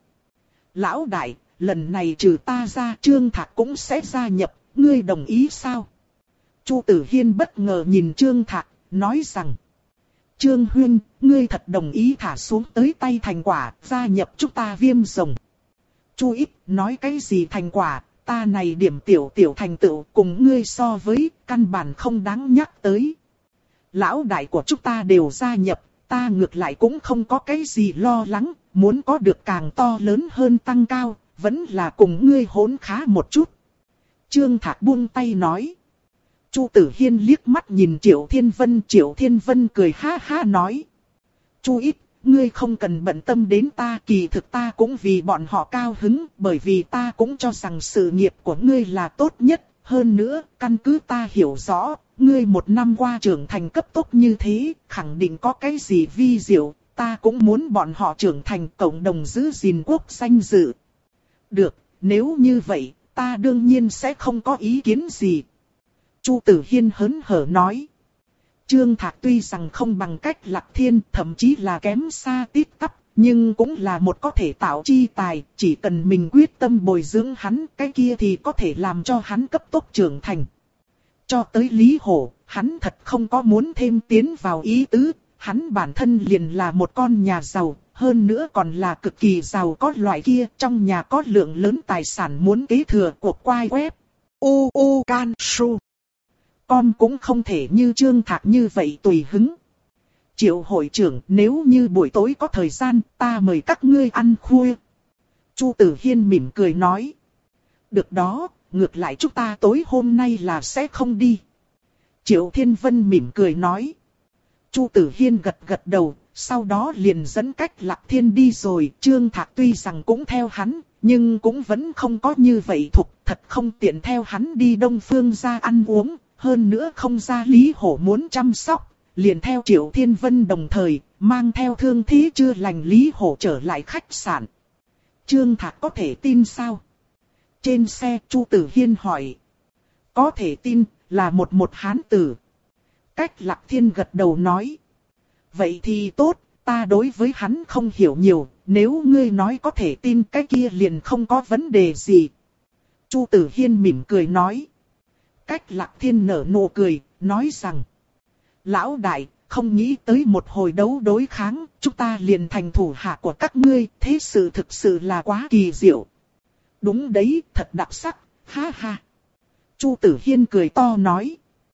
Lão đại, lần này trừ ta ra, Trương Thạc cũng sẽ gia nhập, ngươi đồng ý sao? Chu Tử Hiên bất ngờ nhìn Trương Thạc, nói rằng. Trương Huyên, ngươi thật đồng ý thả xuống tới tay thành quả, gia nhập chúng ta Viêm Rồng. Chu Ít, nói cái gì thành quả, ta này điểm tiểu tiểu thành tựu cùng ngươi so với, căn bản không đáng nhắc tới. Lão đại của chúng ta đều gia nhập. Ta ngược lại cũng không có cái gì lo lắng, muốn có được càng to lớn hơn tăng cao, vẫn là cùng ngươi hỗn khá một chút. Trương Thạc buông tay nói. Chu Tử Hiên liếc mắt nhìn Triệu Thiên Vân, Triệu Thiên Vân cười ha ha nói. Chu ít, ngươi không cần bận tâm đến ta, kỳ thực ta cũng vì bọn họ cao hứng, bởi vì ta cũng cho rằng sự nghiệp của ngươi là tốt nhất. Hơn nữa, căn cứ ta hiểu rõ, ngươi một năm qua trưởng thành cấp tốc như thế, khẳng định có cái gì vi diệu, ta cũng muốn bọn họ trưởng thành cộng đồng giữ gìn quốc danh dự. Được, nếu như vậy, ta đương nhiên sẽ không có ý kiến gì. Chu Tử Hiên hớn hở nói. Trương Thạc tuy rằng không bằng Cách Lạc Thiên, thậm chí là kém xa tít tắp, nhưng cũng là một có thể tạo chi tài, chỉ cần mình quyết tâm bồi dưỡng hắn, cái kia thì có thể làm cho hắn cấp tốc trưởng thành. Cho tới Lý Hổ, hắn thật không có muốn thêm tiến vào ý tứ, hắn bản thân liền là một con nhà giàu, hơn nữa còn là cực kỳ giàu có loại kia, trong nhà có lượng lớn tài sản muốn kế thừa cuộc quay web. U U Can Su. Con cũng không thể như Trương Thạc như vậy tùy hứng. Triệu hội trưởng, nếu như buổi tối có thời gian, ta mời các ngươi ăn khuya. Chu Tử Hiên mỉm cười nói. Được đó, ngược lại chúng ta tối hôm nay là sẽ không đi. Triệu Thiên Vân mỉm cười nói. Chu Tử Hiên gật gật đầu, sau đó liền dẫn Cách Lạc Thiên đi rồi. Trương Thạc tuy rằng cũng theo hắn, nhưng cũng vẫn không có như vậy thục, thật không tiện theo hắn đi Đông Phương ra ăn uống. Hơn nữa không ra Lý Hổ muốn chăm sóc, liền theo Triệu Thiên Vân đồng thời, mang theo thương thế chưa lành Lý Hổ trở lại khách sạn. Trương Thạc có thể tin sao? Trên xe Chu Tử Hiên hỏi. Có thể tin, là một một hán tử. Cách Lạc Thiên gật đầu nói. Vậy thì tốt, ta đối với hắn không hiểu nhiều, nếu ngươi nói có thể tin cái kia liền không có vấn đề gì. Chu Tử Hiên mỉm cười nói. Cách Lạc Thiên nở nụ cười, nói rằng. Lão đại, không nghĩ tới một hồi đấu đối kháng, chúng ta liền thành thủ hạ của các ngươi, thế sự thực sự là quá kỳ diệu. Đúng đấy, thật đặc sắc, ha ha. Chu Tử Hiên cười to nói.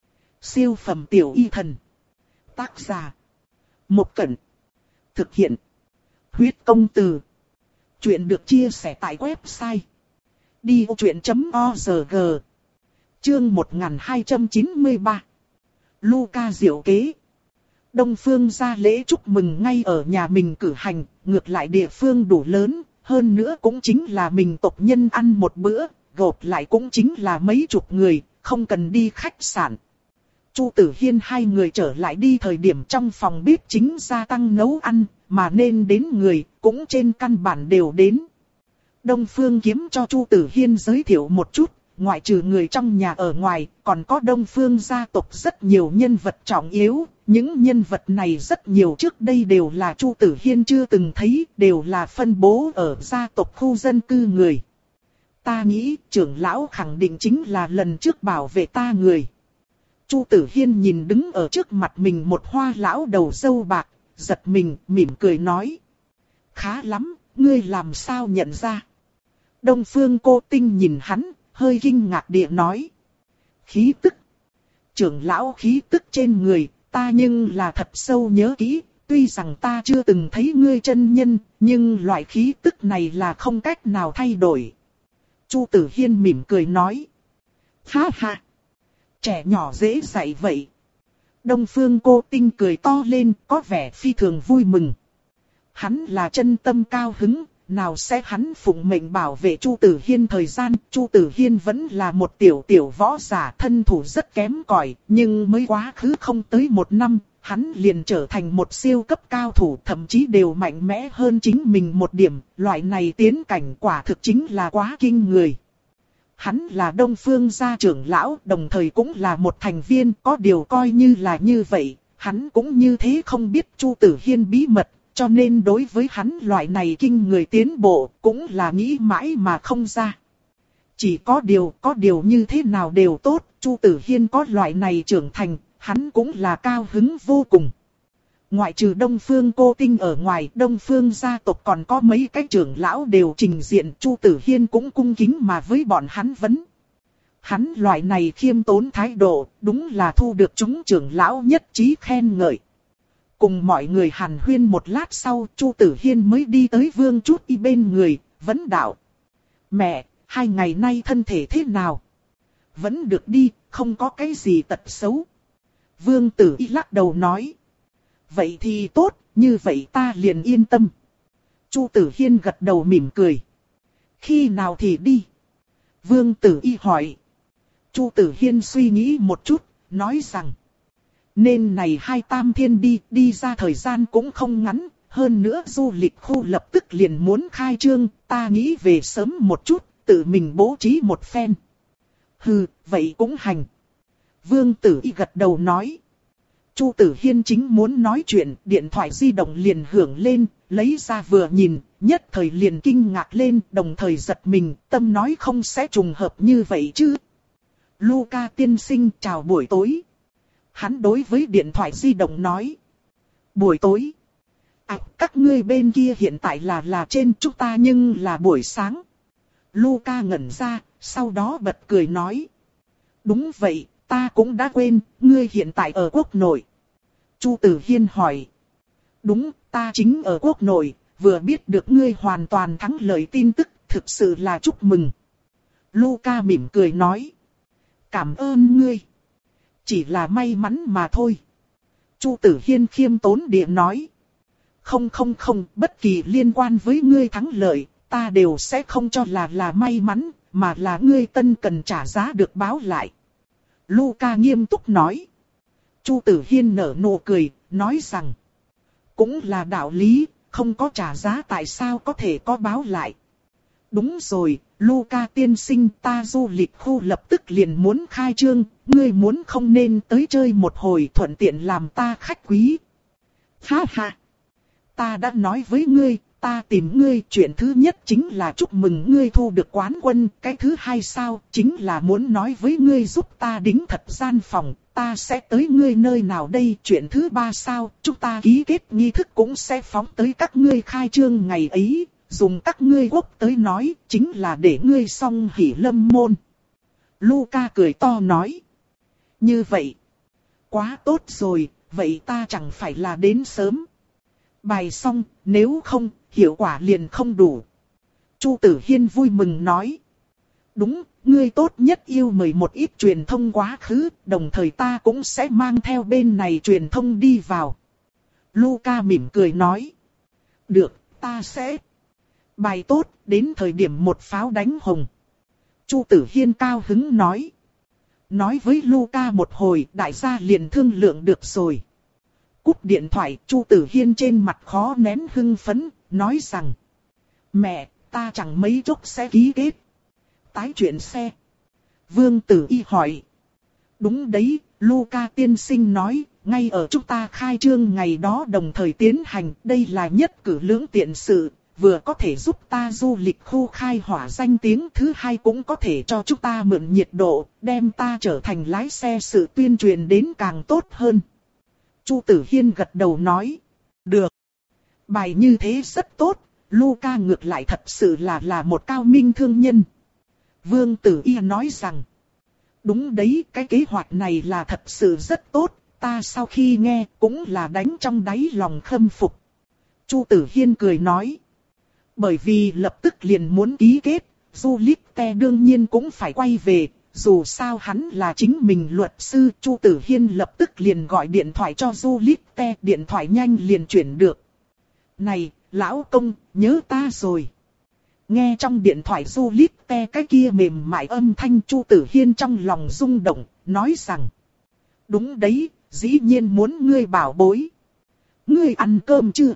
Siêu phẩm tiểu y thần. Tác giả. Một Cẩn. Thực hiện. Huyết công từ. Chuyện được chia sẻ tại website. đi ô chuyện chấm org. Chương một nghìn hai trăm chín mươi ba. Luca diệu kế. Đông Phương ra lễ chúc mừng ngay ở nhà mình cử hành, ngược lại địa phương đủ lớn, hơn nữa cũng chính là mình tộc nhân ăn một bữa, gộp lại cũng chính là mấy chục người, không cần đi khách sạn. Chu Tử Hiên hai người trở lại đi thời điểm trong phòng bếp chính gia tăng nấu ăn, mà nên đến người cũng trên căn bản đều đến. Đông Phương Kiếm cho Chu Tử Hiên giới thiệu một chút. Ngoại trừ người trong nhà ở ngoài, còn có Đông Phương gia tộc rất nhiều nhân vật trọng yếu. Những nhân vật này rất nhiều trước đây đều là Chu Tử Hiên chưa từng thấy, đều là phân bố ở gia tộc khu dân cư người. Ta nghĩ trưởng lão khẳng định chính là lần trước bảo vệ ta người. Chu Tử Hiên nhìn đứng ở trước mặt mình một hoa lão đầu râu bạc, giật mình, mỉm cười nói. Khá lắm, ngươi làm sao nhận ra? Đông Phương Cô Tinh nhìn hắn, hơi kinh ngạc địa nói. Khí tức. Trưởng lão khí tức trên người, ta nhưng là thật sâu nhớ kỹ, tuy rằng ta chưa từng thấy ngươi chân nhân, nhưng loại khí tức này là không cách nào thay đổi. Chu Tử Hiên mỉm cười nói. Ha ha. Trẻ nhỏ dễ dạy vậy. Đông Phương Cô Tinh cười to lên, có vẻ phi thường vui mừng. Hắn là chân tâm cao hứng. Nào sẽ hắn phụng mệnh bảo vệ Chu Tử Hiên thời gian, Chu Tử Hiên vẫn là một tiểu tiểu võ giả thân thủ rất kém cỏi, nhưng mới quá khứ không tới một năm, hắn liền trở thành một siêu cấp cao thủ, thậm chí đều mạnh mẽ hơn chính mình một điểm, loại này tiến cảnh quả thực chính là quá kinh người. Hắn là Đông Phương gia trưởng lão, đồng thời cũng là một thành viên, có điều coi như là như vậy, hắn cũng như thế không biết Chu Tử Hiên bí mật. Cho nên đối với hắn loại này kinh người tiến bộ cũng là nghĩ mãi mà không ra. Chỉ có điều, có điều như thế nào đều tốt, Chu Tử Hiên có loại này trưởng thành, hắn cũng là cao hứng vô cùng. Ngoại trừ Đông Phương Cô Tinh ở ngoài, Đông Phương gia tộc còn có mấy cái trưởng lão đều trình diện, Chu Tử Hiên cũng cung kính mà với bọn hắn vấn. Hắn loại này khiêm tốn thái độ, đúng là thu được chúng trưởng lão nhất trí khen ngợi. Cùng mọi người hàn huyên một lát sau, Chu Tử Hiên mới đi tới Vương Chút Y bên người, vấn đạo. Mẹ, hai ngày nay thân thể thế nào? Vẫn được đi, không có cái gì tật xấu. Vương Tử Y lắc đầu nói. Vậy thì tốt, như vậy ta liền yên tâm. Chu Tử Hiên gật đầu mỉm cười. Khi nào thì đi? Vương Tử Y hỏi. Chu Tử Hiên suy nghĩ một chút, nói rằng. Nên này hai tam thiên đi, đi ra thời gian cũng không ngắn. Hơn nữa du lịch khu lập tức liền muốn khai trương, ta nghĩ về sớm một chút, tự mình bố trí một phen. Hừ, vậy cũng hành. Vương Tử Y gật đầu nói. Chu Tử Hiên chính muốn nói chuyện, điện thoại di động liền hưởng lên, lấy ra vừa nhìn, nhất thời liền kinh ngạc lên, đồng thời giật mình, tâm nói không sẽ trùng hợp như vậy chứ. Luca tiên sinh chào buổi tối. Hắn đối với điện thoại di động nói. Buổi tối. À, các ngươi bên kia hiện tại là là trên chúng ta nhưng là buổi sáng. Luca ngẩn ra, sau đó bật cười nói. Đúng vậy, ta cũng đã quên, ngươi hiện tại ở quốc nội. Chu Tử Hiên hỏi. Đúng, ta chính ở quốc nội, vừa biết được ngươi hoàn toàn thắng lợi tin tức, thực sự là chúc mừng. Luca mỉm cười nói. Cảm ơn ngươi. Chỉ là may mắn mà thôi. Chu Tử Hiên khiêm tốn địa nói. Không không không, bất kỳ liên quan với ngươi thắng lợi, ta đều sẽ không cho là là may mắn, mà là ngươi tân cần trả giá được báo lại. Luca nghiêm túc nói. Chu Tử Hiên nở nụ cười, nói rằng. Cũng là đạo lý, không có trả giá tại sao có thể có báo lại. Đúng rồi, Luca tiên sinh, ta du lịch khu lập tức liền muốn khai trương, ngươi muốn không nên tới chơi một hồi thuận tiện làm ta khách quý. Ha ha! Ta đã nói với ngươi, ta tìm ngươi, chuyện thứ nhất chính là chúc mừng ngươi thu được quán quân, cái thứ hai sao, chính là muốn nói với ngươi giúp ta đính thật gian phòng, ta sẽ tới ngươi nơi nào đây, chuyện thứ ba sao, chúng ta ký kết nghi thức cũng sẽ phóng tới các ngươi khai trương ngày ấy, dùng các ngươi quốc tới nói, chính là để ngươi song hỷ lâm môn. Luca cười to nói. Như vậy, quá tốt rồi, vậy ta chẳng phải là đến sớm. Bài xong, nếu không, hiệu quả liền không đủ. Chu Tử Hiên vui mừng nói. Đúng, ngươi tốt nhất yêu mời một ít truyền thông quá khứ, đồng thời ta cũng sẽ mang theo bên này truyền thông đi vào. Luca mỉm cười nói. Được, ta sẽ. Bài tốt, đến thời điểm một pháo đánh hồng. Chu Tử Hiên cao hứng nói. Nói với Luca một hồi, đại gia liền thương lượng được rồi. Cúp điện thoại, Chu Tử Hiên trên mặt khó nén hưng phấn, nói rằng. Mẹ, ta chẳng mấy chốc sẽ ký kết. Tái chuyển xe. Vương Tử Y hỏi. Đúng đấy, Luca tiên sinh nói, ngay ở chúng ta khai trương ngày đó đồng thời tiến hành, đây là nhất cử lưỡng tiện sự, vừa có thể giúp ta du lịch khu khai hỏa danh tiếng, thứ hai cũng có thể cho chúng ta mượn nhiệt độ, đem ta trở thành lái xe, sự tuyên truyền đến càng tốt hơn. Chu Tử Hiên gật đầu nói. Được. Bài như thế rất tốt, Luca ngược lại thật sự là là một cao minh thương nhân. Vương Tử Y nói rằng. Đúng đấy, cái kế hoạch này là thật sự rất tốt, ta sau khi nghe cũng là đánh trong đáy lòng khâm phục. Chu Tử Hiên cười nói. Bởi vì lập tức liền muốn ký kết, Du Lipte đương nhiên cũng phải quay về. Dù sao hắn là chính mình luật sư, Chu Tử Hiên lập tức liền gọi điện thoại cho Du Lipte, điện thoại nhanh liền chuyển được. Này, lão công, nhớ ta rồi. Nghe trong điện thoại Du Lipte cái kia mềm mại âm thanh, Chu Tử Hiên trong lòng rung động, nói rằng. Đúng đấy, dĩ nhiên muốn ngươi bảo bối. Ngươi ăn cơm chưa?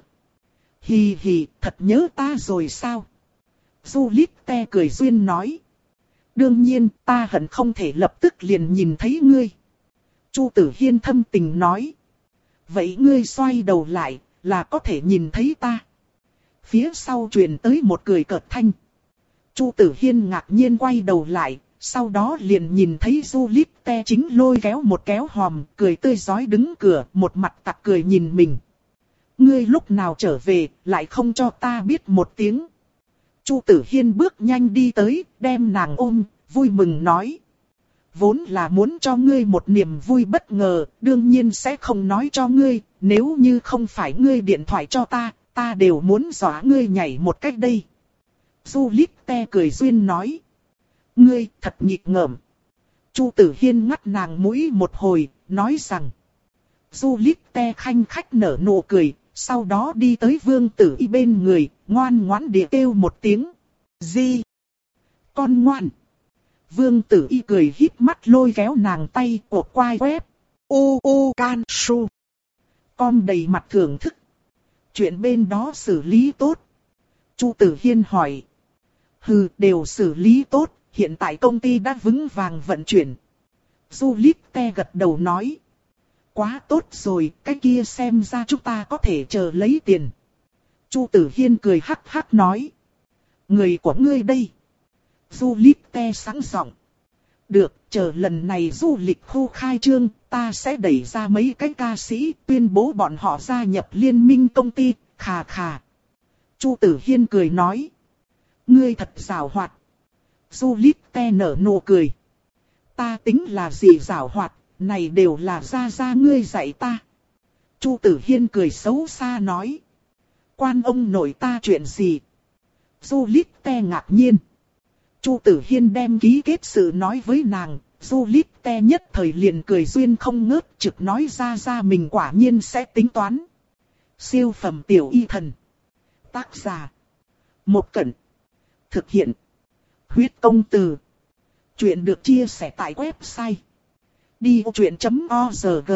Hì hì, thật nhớ ta rồi sao? Du Lipte cười duyên nói. Đương nhiên, ta hận không thể lập tức liền nhìn thấy ngươi. Chu Tử Hiên thâm tình nói. Vậy ngươi xoay đầu lại, là có thể nhìn thấy ta. Phía sau truyền tới một cười cợt thanh. Chu Tử Hiên ngạc nhiên quay đầu lại, sau đó liền nhìn thấy Du Lipte chính lôi kéo một kéo hòm, cười tươi rói đứng cửa, một mặt tặc cười nhìn mình. Ngươi lúc nào trở về, lại không cho ta biết một tiếng. Chu Tử Hiên bước nhanh đi tới, đem nàng ôm, vui mừng nói. Vốn là muốn cho ngươi một niềm vui bất ngờ, đương nhiên sẽ không nói cho ngươi, nếu như không phải ngươi điện thoại cho ta, ta đều muốn dọa ngươi nhảy một cách đây. Du Lipte cười duyên nói. Ngươi thật nghịch ngợm. Chu Tử Hiên ngắt nàng mũi một hồi, nói rằng. Du Lít Te khanh khách nở nụ cười, sau đó đi tới Vương Tử Y bên người, ngoan ngoãn địa kêu một tiếng. Gì? Con ngoan. Vương Tử Y cười híp mắt lôi kéo nàng tay cột quai quép. Ô ô can su. Con đầy mặt thưởng thức. Chuyện bên đó xử lý tốt. Chu Tử Hiên hỏi. Hừ, đều xử lý tốt, hiện tại công ty đã vững vàng vận chuyển. Du Lít Te gật đầu nói. Quá tốt rồi, cái kia xem ra chúng ta có thể chờ lấy tiền. Chu Tử Hiên cười hắc hắc nói. Người của ngươi đây. Du Lít Te sẵn giọng. Được, chờ lần này du lịch khu khai trương, ta sẽ đẩy ra mấy cái ca sĩ, tuyên bố bọn họ gia nhập liên minh công ty, khà khà. Chu Tử Hiên cười nói. Ngươi thật giàu hoạt. Du Lít Te nở nụ cười. Ta tính là gì giàu hoạt, này đều là gia gia ngươi dạy ta. Chu Tử Hiên cười xấu xa nói. Quan ông nội ta chuyện gì? Du Lít Te ngạc nhiên. Chu Tử Hiên đem ký kết sự nói với nàng, Du Lít Te nhất thời liền cười duyên không ngớt, trực nói ra ra mình quả nhiên sẽ tính toán. Siêu phẩm tiểu y thần. Tác giả. Một Cẩn. Thực hiện. Huyết công từ. Chuyện được chia sẻ tại website. đi ô chuyện chấm org.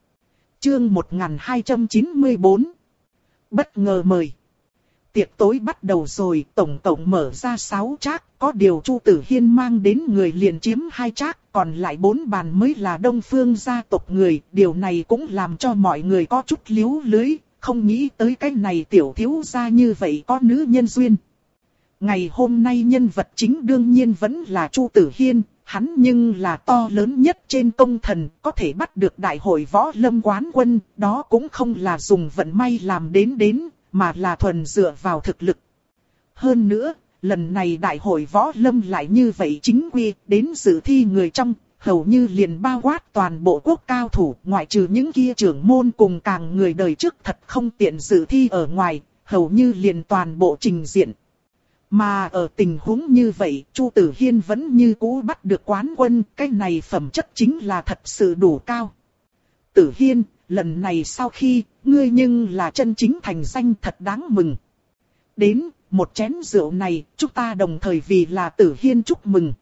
Chương một nghìn hai trăm chín mươi tư. Bất ngờ mời. Tiệc tối bắt đầu rồi, tổng tổng mở ra sáu trác, có điều Chu Tử Hiên mang đến người liền chiếm hai trác, còn lại bốn bàn mới là Đông Phương gia tộc người, điều này cũng làm cho mọi người có chút liếu lưới, không nghĩ tới cái này tiểu thiếu gia như vậy có nữ nhân duyên. Ngày hôm nay nhân vật chính đương nhiên vẫn là Chu Tử Hiên, hắn nhưng là to lớn nhất trên công thần, có thể bắt được đại hội võ lâm quán quân, đó cũng không là dùng vận may làm đến đến, mà là thuần dựa vào thực lực. Hơn nữa, lần này đại hội võ lâm lại như vậy chính quy, đến dự thi người trong, hầu như liền bao quát toàn bộ quốc cao thủ, ngoại trừ những kia trưởng môn cùng càng người đời trước thật không tiện dự thi ở ngoài, hầu như liền toàn bộ trình diện. Mà ở tình huống như vậy, Chu Tử Hiên vẫn như cũ bắt được quán quân, cái này phẩm chất chính là thật sự đủ cao. Tử Hiên, lần này sau khi, ngươi nhưng là chân chính thành danh thật đáng mừng. Đến, một chén rượu này, chúng ta đồng thời vì là Tử Hiên chúc mừng.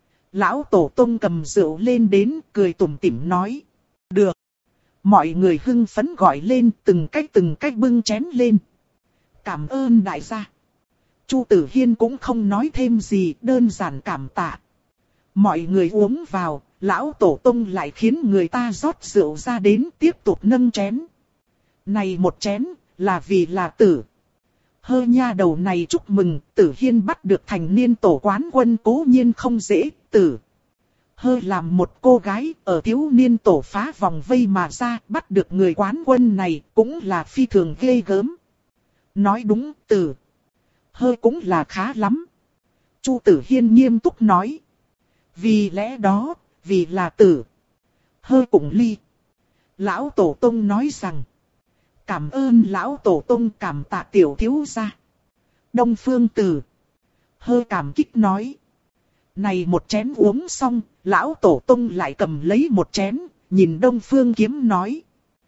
Lão Tổ Tông cầm rượu lên đến, cười tủm tỉm nói. Được. Mọi người hưng phấn gọi lên, từng cách từng cách bưng chén lên. Cảm ơn đại gia. Chu Tử Hiên cũng không nói thêm gì, đơn giản cảm tạ. Mọi người uống vào, Lão Tổ Tông lại khiến người ta rót rượu ra đến tiếp tục nâng chén. Này một chén, là vì là Tử. Hơ nha đầu này chúc mừng, Tử Hiên bắt được thành niên tổ quán quân cố nhiên không dễ, Tử. Hơ làm một cô gái ở thiếu niên tổ phá vòng vây mà ra, bắt được người quán quân này cũng là phi thường ghê gớm. Nói đúng, Tử. Hơ cũng là khá lắm. Chu Tử Hiên nghiêm túc nói. Vì lẽ đó, vì là Tử. Hơ cũng ly. Lão Tổ Tông nói rằng. Cảm ơn Lão Tổ Tông, cảm tạ tiểu thiếu gia. Đông Phương Tử. Hơ cảm kích nói. Này một chén uống xong, Lão Tổ Tông lại cầm lấy một chén, nhìn Đông Phương Kiếm nói.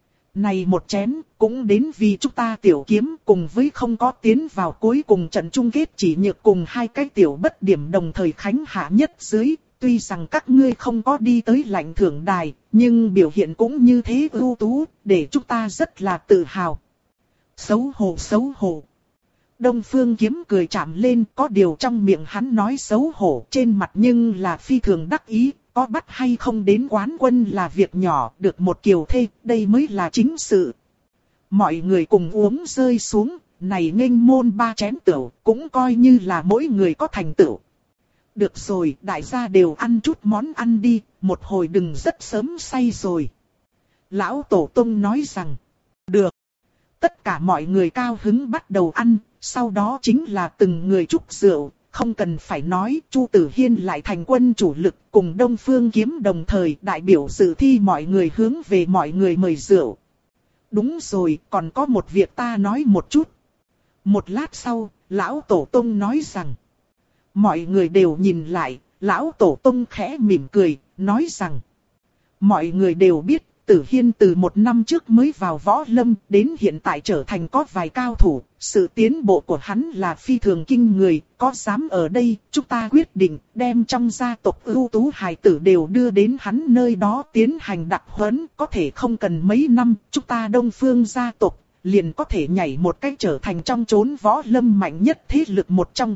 Này một chén, cũng đến vì chúng ta tiểu kiếm cùng với không có tiến vào cuối cùng trận chung kết chỉ nhược cùng hai cái tiểu bất điểm đồng thời khánh hạ nhất dưới. Tuy rằng các ngươi không có đi tới lãnh thưởng đài, nhưng biểu hiện cũng như thế ưu tú, để chúng ta rất là tự hào. Xấu hổ xấu hổ. Đông Phương Kiếm cười chạm lên, có điều trong miệng hắn nói xấu hổ, trên mặt nhưng là phi thường đắc ý. Có bắt hay không đến quán quân là việc nhỏ, được một kiều thê, đây mới là chính sự. Mọi người cùng uống rơi xuống, này nghênh môn ba chén tửu, cũng coi như là mỗi người có thành tựu. Được rồi, đại gia đều ăn chút món ăn đi, một hồi đừng rất sớm say rồi. Lão Tổ Tông nói rằng, được. Tất cả mọi người cao hứng bắt đầu ăn, sau đó chính là từng người chúc rượu. Không cần phải nói, Chu Tử Hiên lại thành quân chủ lực cùng Đông Phương Kiếm đồng thời đại biểu dự thi mọi người hướng về mọi người mời rượu. Đúng rồi, còn có một việc ta nói một chút. Một lát sau, Lão Tổ Tông nói rằng. Mọi người đều nhìn lại, Lão Tổ Tông khẽ mỉm cười, nói rằng: mọi người đều biết, Tử Hiên từ một năm trước mới vào võ lâm, đến hiện tại trở thành có vài cao thủ, sự tiến bộ của hắn là phi thường kinh người, có dám ở đây, chúng ta quyết định đem trong gia tộc ưu tú hài tử đều đưa đến hắn nơi đó tiến hành đặc huấn, có thể không cần mấy năm, chúng ta Đông Phương gia tộc liền có thể nhảy một cách trở thành trong chốn võ lâm mạnh nhất thế lực một trong.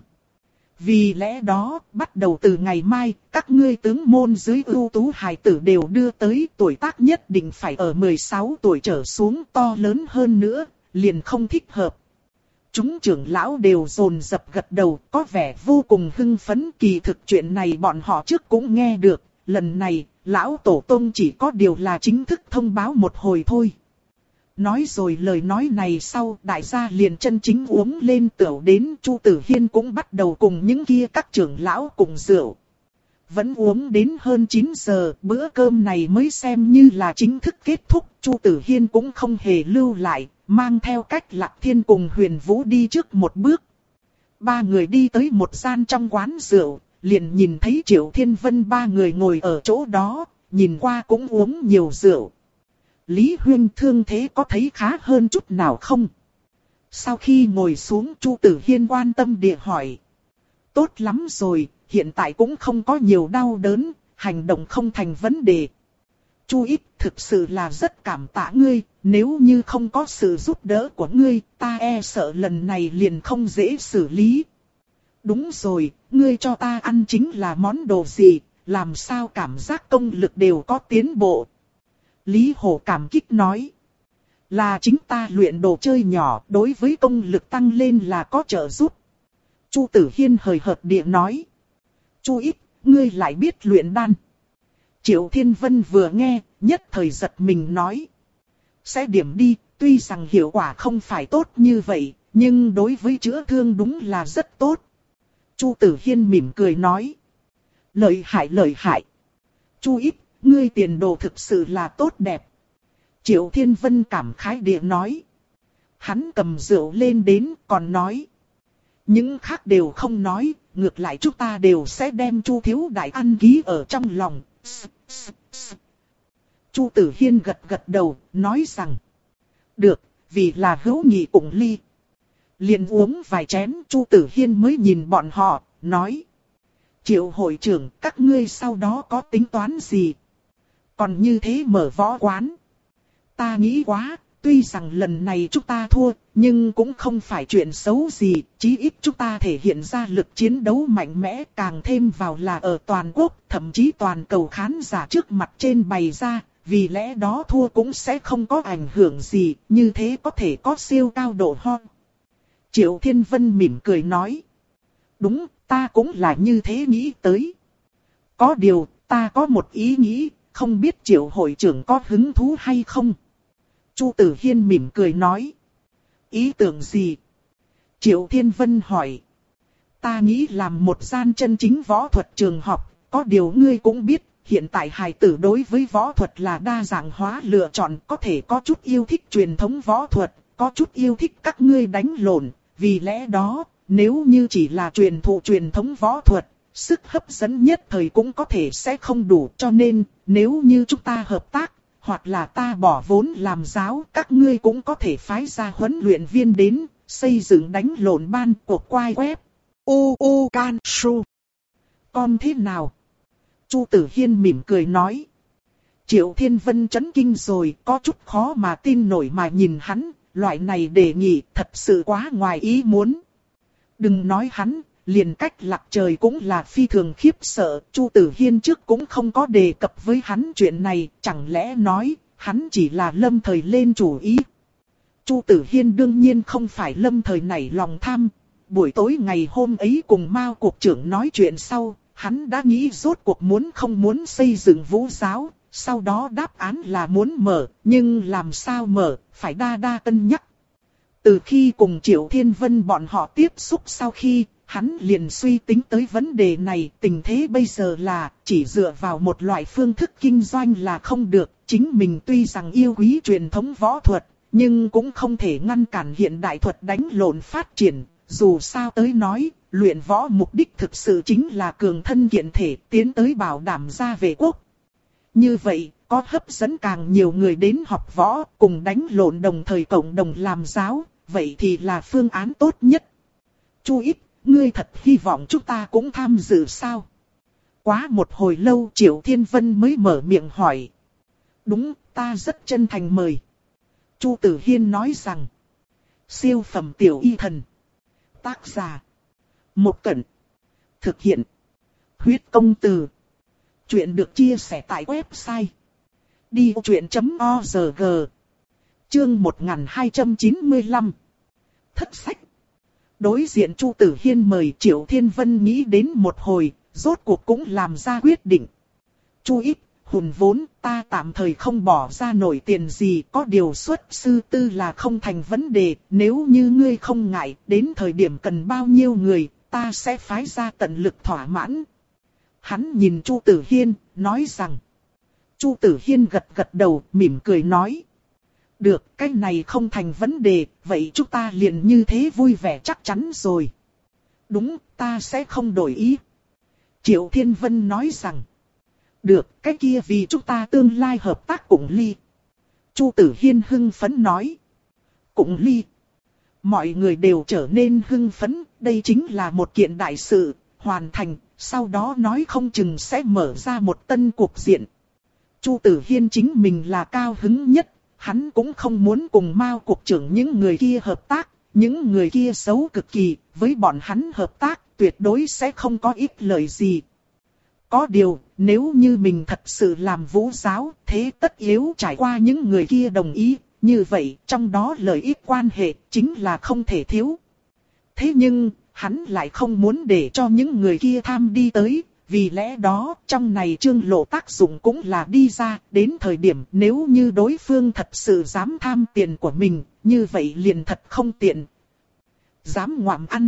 Vì lẽ đó, bắt đầu từ ngày mai, các ngươi tướng môn dưới ưu tú hài tử đều đưa tới, tuổi tác nhất định phải ở mười sáu tuổi trở xuống, to lớn hơn nữa, liền không thích hợp. Chúng trưởng lão đều dồn dập gật đầu, có vẻ vô cùng hưng phấn. Kỳ thực chuyện này bọn họ trước cũng nghe được, lần này, lão tổ tông chỉ có điều là chính thức thông báo một hồi thôi. Nói rồi lời nói này sau, đại gia liền chân chính uống lên tửu đến. Chu Tử Hiên cũng bắt đầu cùng những kia các trưởng lão cùng rượu. Vẫn uống đến hơn chín giờ, bữa cơm này mới xem như là chính thức kết thúc. Chu Tử Hiên cũng không hề lưu lại, mang theo Cách Lạc Thiên cùng Huyền Vũ đi trước một bước. Ba người đi tới một gian trong quán rượu, liền nhìn thấy Triệu Thiên Vân ba người ngồi ở chỗ đó, nhìn qua cũng uống nhiều rượu. Lý Huyên thương thế có thấy khá hơn chút nào không? Sau khi ngồi xuống, Chu Tử Hiên quan tâm địa hỏi. Tốt lắm rồi, hiện tại cũng không có nhiều đau đớn, hành động không thành vấn đề. Chu Ít, thực sự là rất cảm tạ ngươi, nếu như không có sự giúp đỡ của ngươi, ta e sợ lần này liền không dễ xử lý. Đúng rồi, ngươi cho ta ăn chính là món đồ gì, làm sao cảm giác công lực đều có tiến bộ. Lý Hổ cảm kích nói. Là chính ta luyện đồ chơi nhỏ, đối với công lực tăng lên là có trợ giúp. Chu Tử Hiên hời hợt địa nói. Chu Ít, ngươi lại biết luyện đan. Triệu Thiên Vân vừa nghe, nhất thời giật mình nói. Sẽ điểm đi, tuy rằng hiệu quả không phải tốt như vậy, nhưng đối với chữa thương đúng là rất tốt. Chu Tử Hiên mỉm cười nói. Lợi hại lợi hại. Chu Ít, ngươi tiền đồ thực sự là tốt đẹp. Triệu Thiên Vân cảm khái địa nói. Hắn cầm rượu lên đến còn nói. Những khác đều không nói, ngược lại chúng ta đều sẽ đem Chu thiếu đại ăn ký ở trong lòng. Chu Tử Hiên gật gật đầu, nói rằng. Được, vì là hữu nghị cùng ly. Liền uống vài chén, Chu Tử Hiên mới nhìn bọn họ, nói. Triệu hội trưởng, các ngươi sau đó có tính toán gì? Còn như thế mở võ quán. Ta nghĩ quá, tuy rằng lần này chúng ta thua, nhưng cũng không phải chuyện xấu gì, chí ít chúng ta thể hiện ra lực chiến đấu mạnh mẽ, càng thêm vào là ở toàn quốc, thậm chí toàn cầu khán giả trước mặt trên bày ra, vì lẽ đó thua cũng sẽ không có ảnh hưởng gì, như thế có thể có siêu cao độ ho. Triệu Thiên Vân mỉm cười nói. Đúng, ta cũng là như thế nghĩ tới. Có điều, ta có một ý nghĩ, không biết Triệu hội trưởng có hứng thú hay không? Chu Tử Hiên mỉm cười nói. Ý tưởng gì? Triệu Thiên Vân hỏi. Ta nghĩ làm một gian chân chính võ thuật trường học, có điều ngươi cũng biết, hiện tại hài tử đối với võ thuật là đa dạng hóa lựa chọn, có thể có chút yêu thích truyền thống võ thuật, có chút yêu thích các ngươi đánh lộn, vì lẽ đó, nếu như chỉ là truyền thụ truyền thống võ thuật, sức hấp dẫn nhất thời cũng có thể sẽ không đủ, cho nên, nếu như chúng ta hợp tác, hoặc là ta bỏ vốn làm giáo, các ngươi cũng có thể phái ra huấn luyện viên đến, xây dựng đánh lộn ban cuộc quay web. U U Can Su. Con thế nào? Chu Tử Hiên mỉm cười nói. Triệu Thiên Vân chấn kinh rồi, có chút khó mà tin nổi mà nhìn hắn, loại này đề nghị thật sự quá ngoài ý muốn. Đừng nói hắn, liền Cách Lạc Trời cũng là phi thường khiếp sợ, Chu Tử Hiên trước cũng không có đề cập với hắn chuyện này, chẳng lẽ nói, hắn chỉ là lâm thời lên chủ ý. Chu Tử Hiên đương nhiên không phải lâm thời nảy lòng tham, buổi tối ngày hôm ấy cùng Mao cục trưởng nói chuyện sau, hắn đã nghĩ rốt cuộc muốn không muốn xây dựng vũ giáo, sau đó đáp án là muốn mở, nhưng làm sao mở, phải đa đa cân nhắc. Từ khi cùng Triệu Thiên Vân bọn họ tiếp xúc sau khi, hắn liền suy tính tới vấn đề này, tình thế bây giờ là chỉ dựa vào một loại phương thức kinh doanh là không được, chính mình tuy rằng yêu quý truyền thống võ thuật, nhưng cũng không thể ngăn cản hiện đại thuật đánh lộn phát triển, dù sao tới nói, luyện võ mục đích thực sự chính là cường thân kiện thể tiến tới bảo đảm gia vệ quốc. Như vậy, có hấp dẫn càng nhiều người đến học võ, cùng đánh lộn đồng thời cộng đồng làm giáo, vậy thì là phương án tốt nhất. Chu Ít, ngươi thật hy vọng chúng ta cũng tham dự sao? Quá một hồi lâu Triệu Thiên Vân mới mở miệng hỏi. Đúng, ta rất chân thành mời. Chu Tử Hiên nói rằng. Siêu phẩm tiểu y thần. Tác giả. Một Cẩn. Thực hiện. Huyết công từ. Chuyện được chia sẻ tại website. đi vô chuyện chấm org. Chương một nghìn hai trăm chín mươi lăm. Thất sách. Đối diện Chu Tử Hiên mời Triệu Thiên Vân nghĩ đến một hồi, rốt cuộc cũng làm ra quyết định. Chu Ít, hùn vốn, ta tạm thời không bỏ ra nổi tiền gì, có điều xuất sư tư là không thành vấn đề, nếu như ngươi không ngại, đến thời điểm cần bao nhiêu người, ta sẽ phái ra tận lực thỏa mãn. Hắn nhìn Chu Tử Hiên, nói rằng. Chu Tử Hiên gật gật đầu, mỉm cười nói. Được, cái này không thành vấn đề, vậy chúng ta liền như thế vui vẻ chắc chắn rồi. Đúng, ta sẽ không đổi ý. Triệu Thiên Vân nói rằng. Được, cái kia vì chúng ta tương lai hợp tác cùng ly. Chu Tử Hiên hưng phấn nói. Cùng ly. Mọi người đều trở nên hưng phấn, đây chính là một kiện đại sự, hoàn thành, sau đó nói không chừng sẽ mở ra một tân cuộc diện. Chu Tử Hiên chính mình là cao hứng nhất, hắn cũng không muốn cùng Mao cục trưởng những người kia hợp tác, những người kia xấu cực kỳ, với bọn hắn hợp tác tuyệt đối sẽ không có ích lợi gì. Có điều, nếu như mình thật sự làm vũ giáo, thế tất yếu trải qua những người kia đồng ý, như vậy trong đó lợi ích quan hệ chính là không thể thiếu. Thế nhưng, hắn lại không muốn để cho những người kia tham đi tới, vì lẽ đó trong này Trương Lộ tác dụng cũng là đi ra, đến thời điểm nếu như đối phương thật sự dám tham tiền của mình, như vậy liền thật không tiện. Dám ngoạm ăn,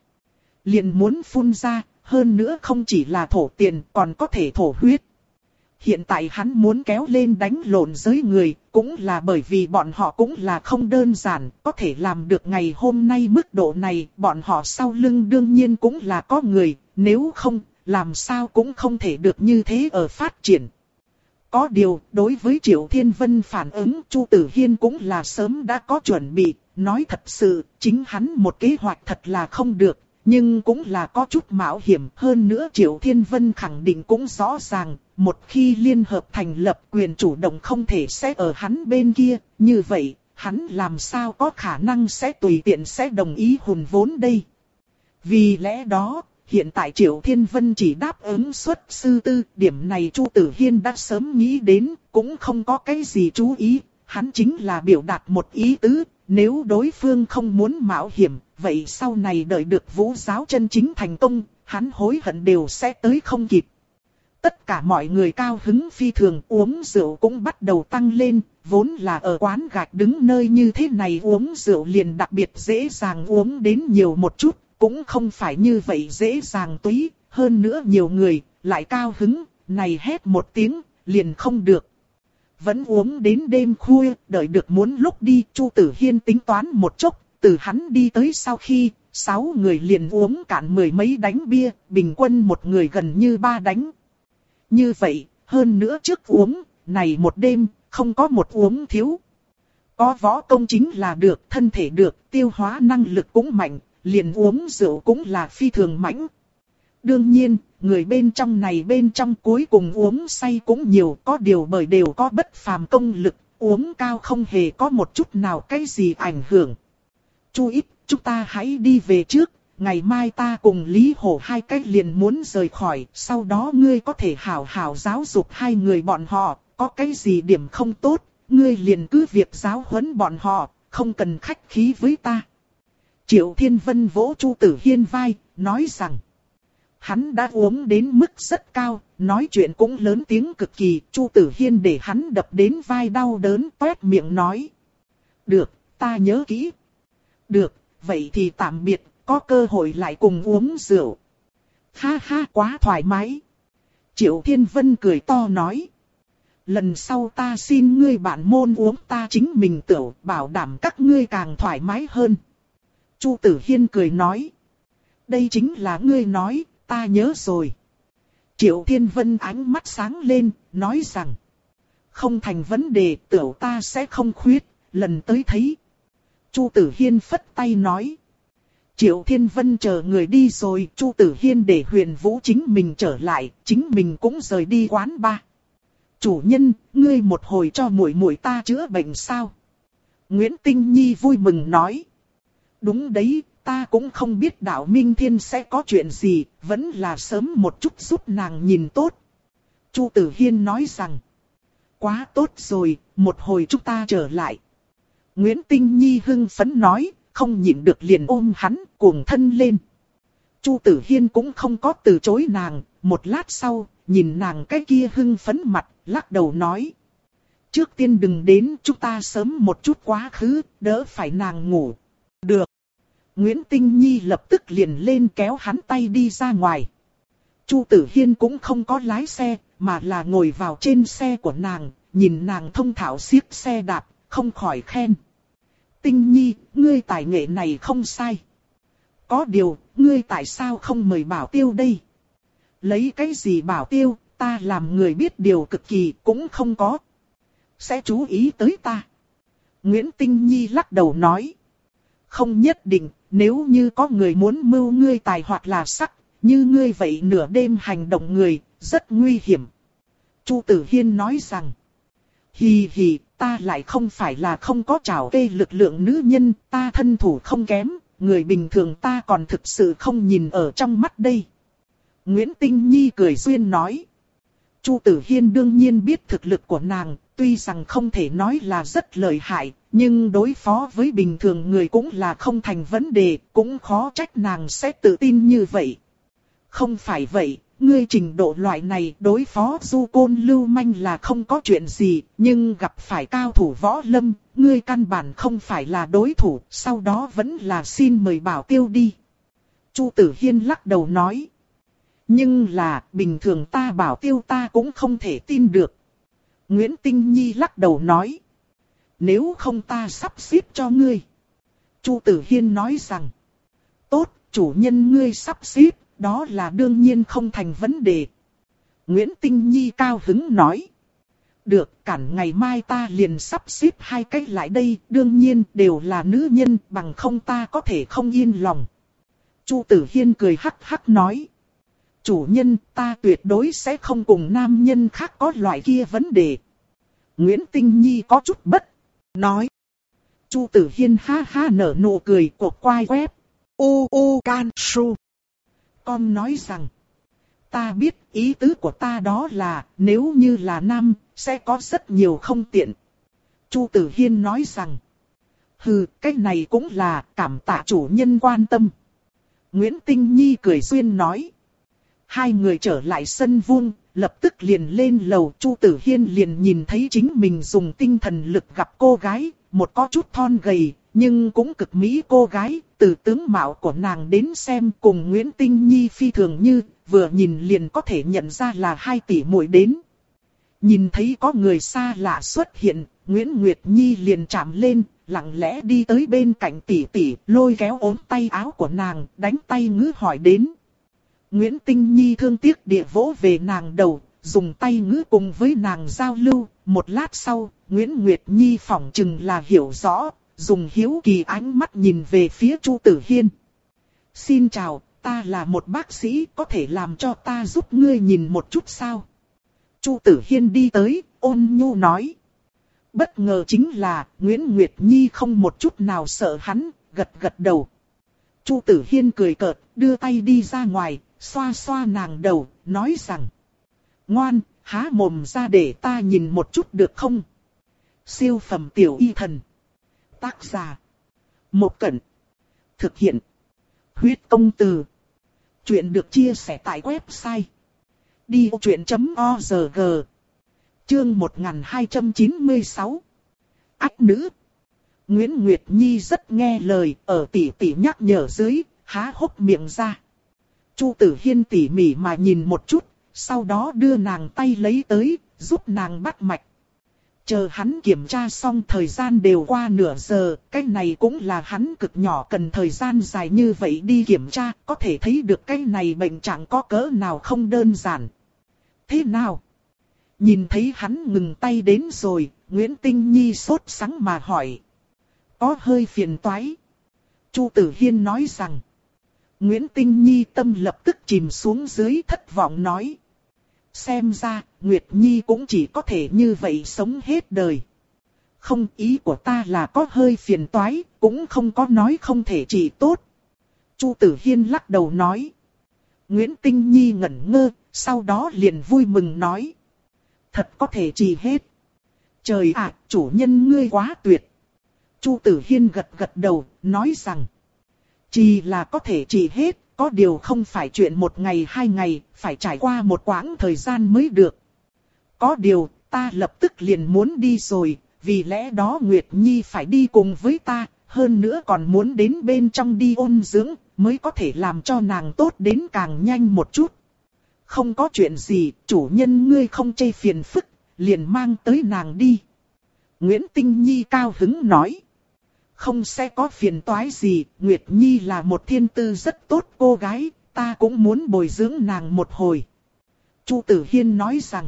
liền muốn phun ra, hơn nữa không chỉ là thổ tiền còn có thể thổ huyết. Hiện tại hắn muốn kéo lên đánh lộn giới người, cũng là bởi vì bọn họ cũng là không đơn giản, có thể làm được ngày hôm nay mức độ này, bọn họ sau lưng đương nhiên cũng là có người, nếu không, làm sao cũng không thể được như thế ở phát triển. Có điều, đối với Triệu Thiên Vân phản ứng, Chu Tử Hiên cũng là sớm đã có chuẩn bị, nói thật sự, chính hắn một kế hoạch thật là không được. Nhưng cũng là có chút mạo hiểm, hơn nữa Triệu Thiên Vân khẳng định cũng rõ ràng, một khi liên hợp thành lập quyền chủ động không thể sẽ ở hắn bên kia, như vậy, hắn làm sao có khả năng sẽ tùy tiện sẽ đồng ý hùn vốn đây. Vì lẽ đó, hiện tại Triệu Thiên Vân chỉ đáp ứng xuất sư tư, điểm này Chu Tử Hiên đã sớm nghĩ đến, cũng không có cái gì chú ý, hắn chính là biểu đạt một ý tứ. Nếu đối phương không muốn mạo hiểm, vậy sau này đợi được vũ giáo chân chính thành công, hắn hối hận đều sẽ tới không kịp. Tất cả mọi người cao hứng phi thường, uống rượu cũng bắt đầu tăng lên, vốn là ở quán gạch đứng nơi như thế này uống rượu liền đặc biệt dễ dàng uống đến nhiều một chút, cũng không phải như vậy dễ dàng túy, hơn nữa nhiều người, lại cao hứng, này hét một tiếng, liền không được. Vẫn uống đến đêm khuya, đợi được muốn lúc đi, Chu Tử Hiên tính toán một chút, từ hắn đi tới sau khi, sáu người liền uống cạn mười mấy đánh bia, bình quân một người gần như ba đánh. Như vậy, hơn nữa trước uống, này một đêm, không có một uống thiếu. Có võ công chính là được, thân thể được, tiêu hóa năng lực cũng mạnh, liền uống rượu cũng là phi thường mãnh. Đương nhiên, người bên trong này bên trong cuối cùng uống say cũng nhiều, có điều bởi đều có bất phàm công lực, uống cao không hề có một chút nào cái gì ảnh hưởng. Chu Ít, chúng ta hãy đi về trước, ngày mai ta cùng Lý Hổ hai cách liền muốn rời khỏi, sau đó ngươi có thể hảo hảo giáo dục hai người bọn họ, có cái gì điểm không tốt, ngươi liền cứ việc giáo huấn bọn họ, không cần khách khí với ta. Triệu Thiên Vân vỗ Chu Tử Hiên vai, nói rằng. Hắn đã uống đến mức rất cao, nói chuyện cũng lớn tiếng cực kỳ, Chu Tử Hiên để hắn đập đến vai đau đớn, toét miệng nói. Được, ta nhớ kỹ. Được, vậy thì tạm biệt, có cơ hội lại cùng uống rượu. Ha ha, quá thoải mái. Triệu Thiên Vân cười to nói. Lần sau ta xin ngươi bạn môn uống ta chính mình tửu, bảo đảm các ngươi càng thoải mái hơn. Chu Tử Hiên cười nói. Đây chính là ngươi nói, ta nhớ rồi. Triệu Thiên Vân ánh mắt sáng lên, nói rằng. Không thành vấn đề, tiểu ta sẽ không khuyết, lần tới thấy. Chu Tử Hiên phất tay nói. Triệu Thiên Vân chờ người đi rồi, Chu Tử Hiên để Huyền Vũ chính mình trở lại, chính mình cũng rời đi quán ba. Chủ nhân, ngươi một hồi cho muội muội ta chữa bệnh sao? Nguyễn Tinh Nhi vui mừng nói. Đúng đấy, ta cũng không biết Đạo Minh Thiên sẽ có chuyện gì, vẫn là sớm một chút giúp nàng nhìn tốt. Chu Tử Hiên nói rằng. Quá tốt rồi, một hồi chúng ta trở lại. Nguyễn Tinh Nhi hưng phấn nói, không nhịn được liền ôm hắn, cuồng thân lên. Chu Tử Hiên cũng không có từ chối nàng, một lát sau, nhìn nàng cái kia hưng phấn mặt, lắc đầu nói. Trước tiên đừng đến, chúng ta sớm một chút quá khứ, đỡ phải nàng ngủ. Được. Nguyễn Tinh Nhi lập tức liền lên kéo hắn tay đi ra ngoài. Chu Tử Hiên cũng không có lái xe, mà là ngồi vào trên xe của nàng, nhìn nàng thông thạo siết xe đạp, không khỏi khen. Tinh Nhi, ngươi tài nghệ này không sai. Có điều, ngươi tại sao không mời Bảo Tiêu đây? Lấy cái gì Bảo Tiêu, ta làm người biết điều cực kỳ cũng không có. Sẽ chú ý tới ta. Nguyễn Tinh Nhi lắc đầu nói. Không nhất định, nếu như có người muốn mưu ngươi tài hoặc là sắc, như ngươi vậy nửa đêm hành động người, rất nguy hiểm. Chu Tử Hiên nói rằng. Hì hì, ta lại không phải là không có trảo kê lực lượng nữ nhân, ta thân thủ không kém, người bình thường ta còn thực sự không nhìn ở trong mắt đây. Nguyễn Tinh Nhi cười duyên nói. Chu Tử Hiên đương nhiên biết thực lực của nàng, tuy rằng không thể nói là rất lợi hại, nhưng đối phó với bình thường người cũng là không thành vấn đề, cũng khó trách nàng sẽ tự tin như vậy. Không phải vậy, ngươi trình độ loại này đối phó du côn lưu manh là không có chuyện gì, nhưng gặp phải cao thủ võ lâm, ngươi căn bản không phải là đối thủ, sau đó vẫn là xin mời Bảo Tiêu đi. Chu Tử Hiên lắc đầu nói. Nhưng là, bình thường ta Bảo Tiêu ta cũng không thể tin được. Nguyễn Tinh Nhi lắc đầu nói. Nếu không ta sắp xếp cho ngươi. Chu Tử Hiên nói rằng. Tốt, chủ nhân ngươi sắp xếp, đó là đương nhiên không thành vấn đề. Nguyễn Tinh Nhi cao hứng nói. Được, cản ngày mai ta liền sắp xếp hai cách lại đây, đương nhiên đều là nữ nhân, bằng không ta có thể không yên lòng. Chu Tử Hiên cười hắc hắc nói. Chủ nhân, ta tuyệt đối sẽ không cùng nam nhân khác có loại kia vấn đề. Nguyễn Tinh Nhi có chút bất, nói. Chu Tử Hiên ha ha nở nụ cười cột quai quép. U u can su. Con nói rằng. Ta biết ý tứ của ta đó là nếu như là nam, sẽ có rất nhiều không tiện. Chu Tử Hiên nói rằng. Hừ, cái này cũng là cảm tạ chủ nhân quan tâm. Nguyễn Tinh Nhi cười duyên nói. Hai người trở lại sân vuông, lập tức liền lên lầu. Chu Tử Hiên liền nhìn thấy chính mình dùng tinh thần lực gặp cô gái, một có chút thon gầy, nhưng cũng cực mỹ cô gái. Từ tướng mạo của nàng đến xem cùng Nguyễn Tinh Nhi phi thường như, vừa nhìn liền có thể nhận ra là hai tỷ muội đến. Nhìn thấy có người xa lạ xuất hiện, Nguyễn Nguyệt Nhi liền chạm lên, lặng lẽ đi tới bên cạnh tỷ tỷ, lôi kéo ốm tay áo của nàng, đánh tay ngữ hỏi đến. Nguyễn Tinh Nhi thương tiếc địa vỗ về nàng đầu, dùng tay ngữ cùng với nàng giao lưu. Một lát sau, Nguyễn Nguyệt Nhi phỏng chừng là hiểu rõ, dùng hiếu kỳ ánh mắt nhìn về phía Chu Tử Hiên. Xin chào, ta là một bác sĩ, có thể làm cho ta giúp ngươi nhìn một chút sao? Chu Tử Hiên đi tới, ôn nhu nói. Bất ngờ chính là, Nguyễn Nguyệt Nhi không một chút nào sợ hắn, gật gật đầu. Chu Tử Hiên cười cợt, đưa tay đi ra ngoài, xoa xoa nàng đầu, nói rằng. Ngoan, há mồm ra để ta nhìn một chút được không? Siêu phẩm tiểu y thần. Tác giả. Một Cẩn. Thực hiện. Huyết công từ. Chuyện được chia sẻ tại website. đi ô chuyện chấm o rờ giê. Chương một nghìn hai trăm chín mươi sáu. Ách nữ. Nguyễn Nguyệt Nhi rất nghe lời, ở tỉ tỉ nhắc nhở dưới, há hốc miệng ra. Chu Tử Hiên tỉ mỉ mà nhìn một chút, sau đó đưa nàng tay lấy tới, giúp nàng bắt mạch. Chờ hắn kiểm tra xong thời gian đều qua nửa giờ, cái này cũng là hắn cực nhỏ cần thời gian dài như vậy đi kiểm tra, có thể thấy được cái này bệnh trạng có cỡ nào không đơn giản. Thế nào? Nhìn thấy hắn ngừng tay đến rồi, Nguyễn Tinh Nhi sốt sắng mà hỏi. Có hơi phiền toái. Chu Tử Hiên nói rằng. Nguyễn Tinh Nhi tâm lập tức chìm xuống dưới, thất vọng nói. Xem ra, Nguyệt Nhi cũng chỉ có thể như vậy sống hết đời. Không, ý của ta là có hơi phiền toái, cũng không có nói không thể trị tốt. Chu Tử Hiên lắc đầu nói. Nguyễn Tinh Nhi ngẩn ngơ, sau đó liền vui mừng nói. Thật có thể trị hết. Trời ạ, chủ nhân ngươi quá tuyệt. Chu Tử Hiên gật gật đầu, nói rằng. Chỉ là có thể trị hết, có điều không phải chuyện một ngày hai ngày, phải trải qua một quãng thời gian mới được. Có điều, ta lập tức liền muốn đi rồi, vì lẽ đó Nguyệt Nhi phải đi cùng với ta, hơn nữa còn muốn đến bên trong đi ôn dưỡng, mới có thể làm cho nàng tốt đến càng nhanh một chút. Không có chuyện gì, chủ nhân ngươi không chê phiền phức, liền mang tới nàng đi. Nguyễn Tinh Nhi cao hứng nói. Không sẽ có phiền toái gì, Nguyệt Nhi là một thiên tư rất tốt cô gái, ta cũng muốn bồi dưỡng nàng một hồi. Chu Tử Hiên nói rằng.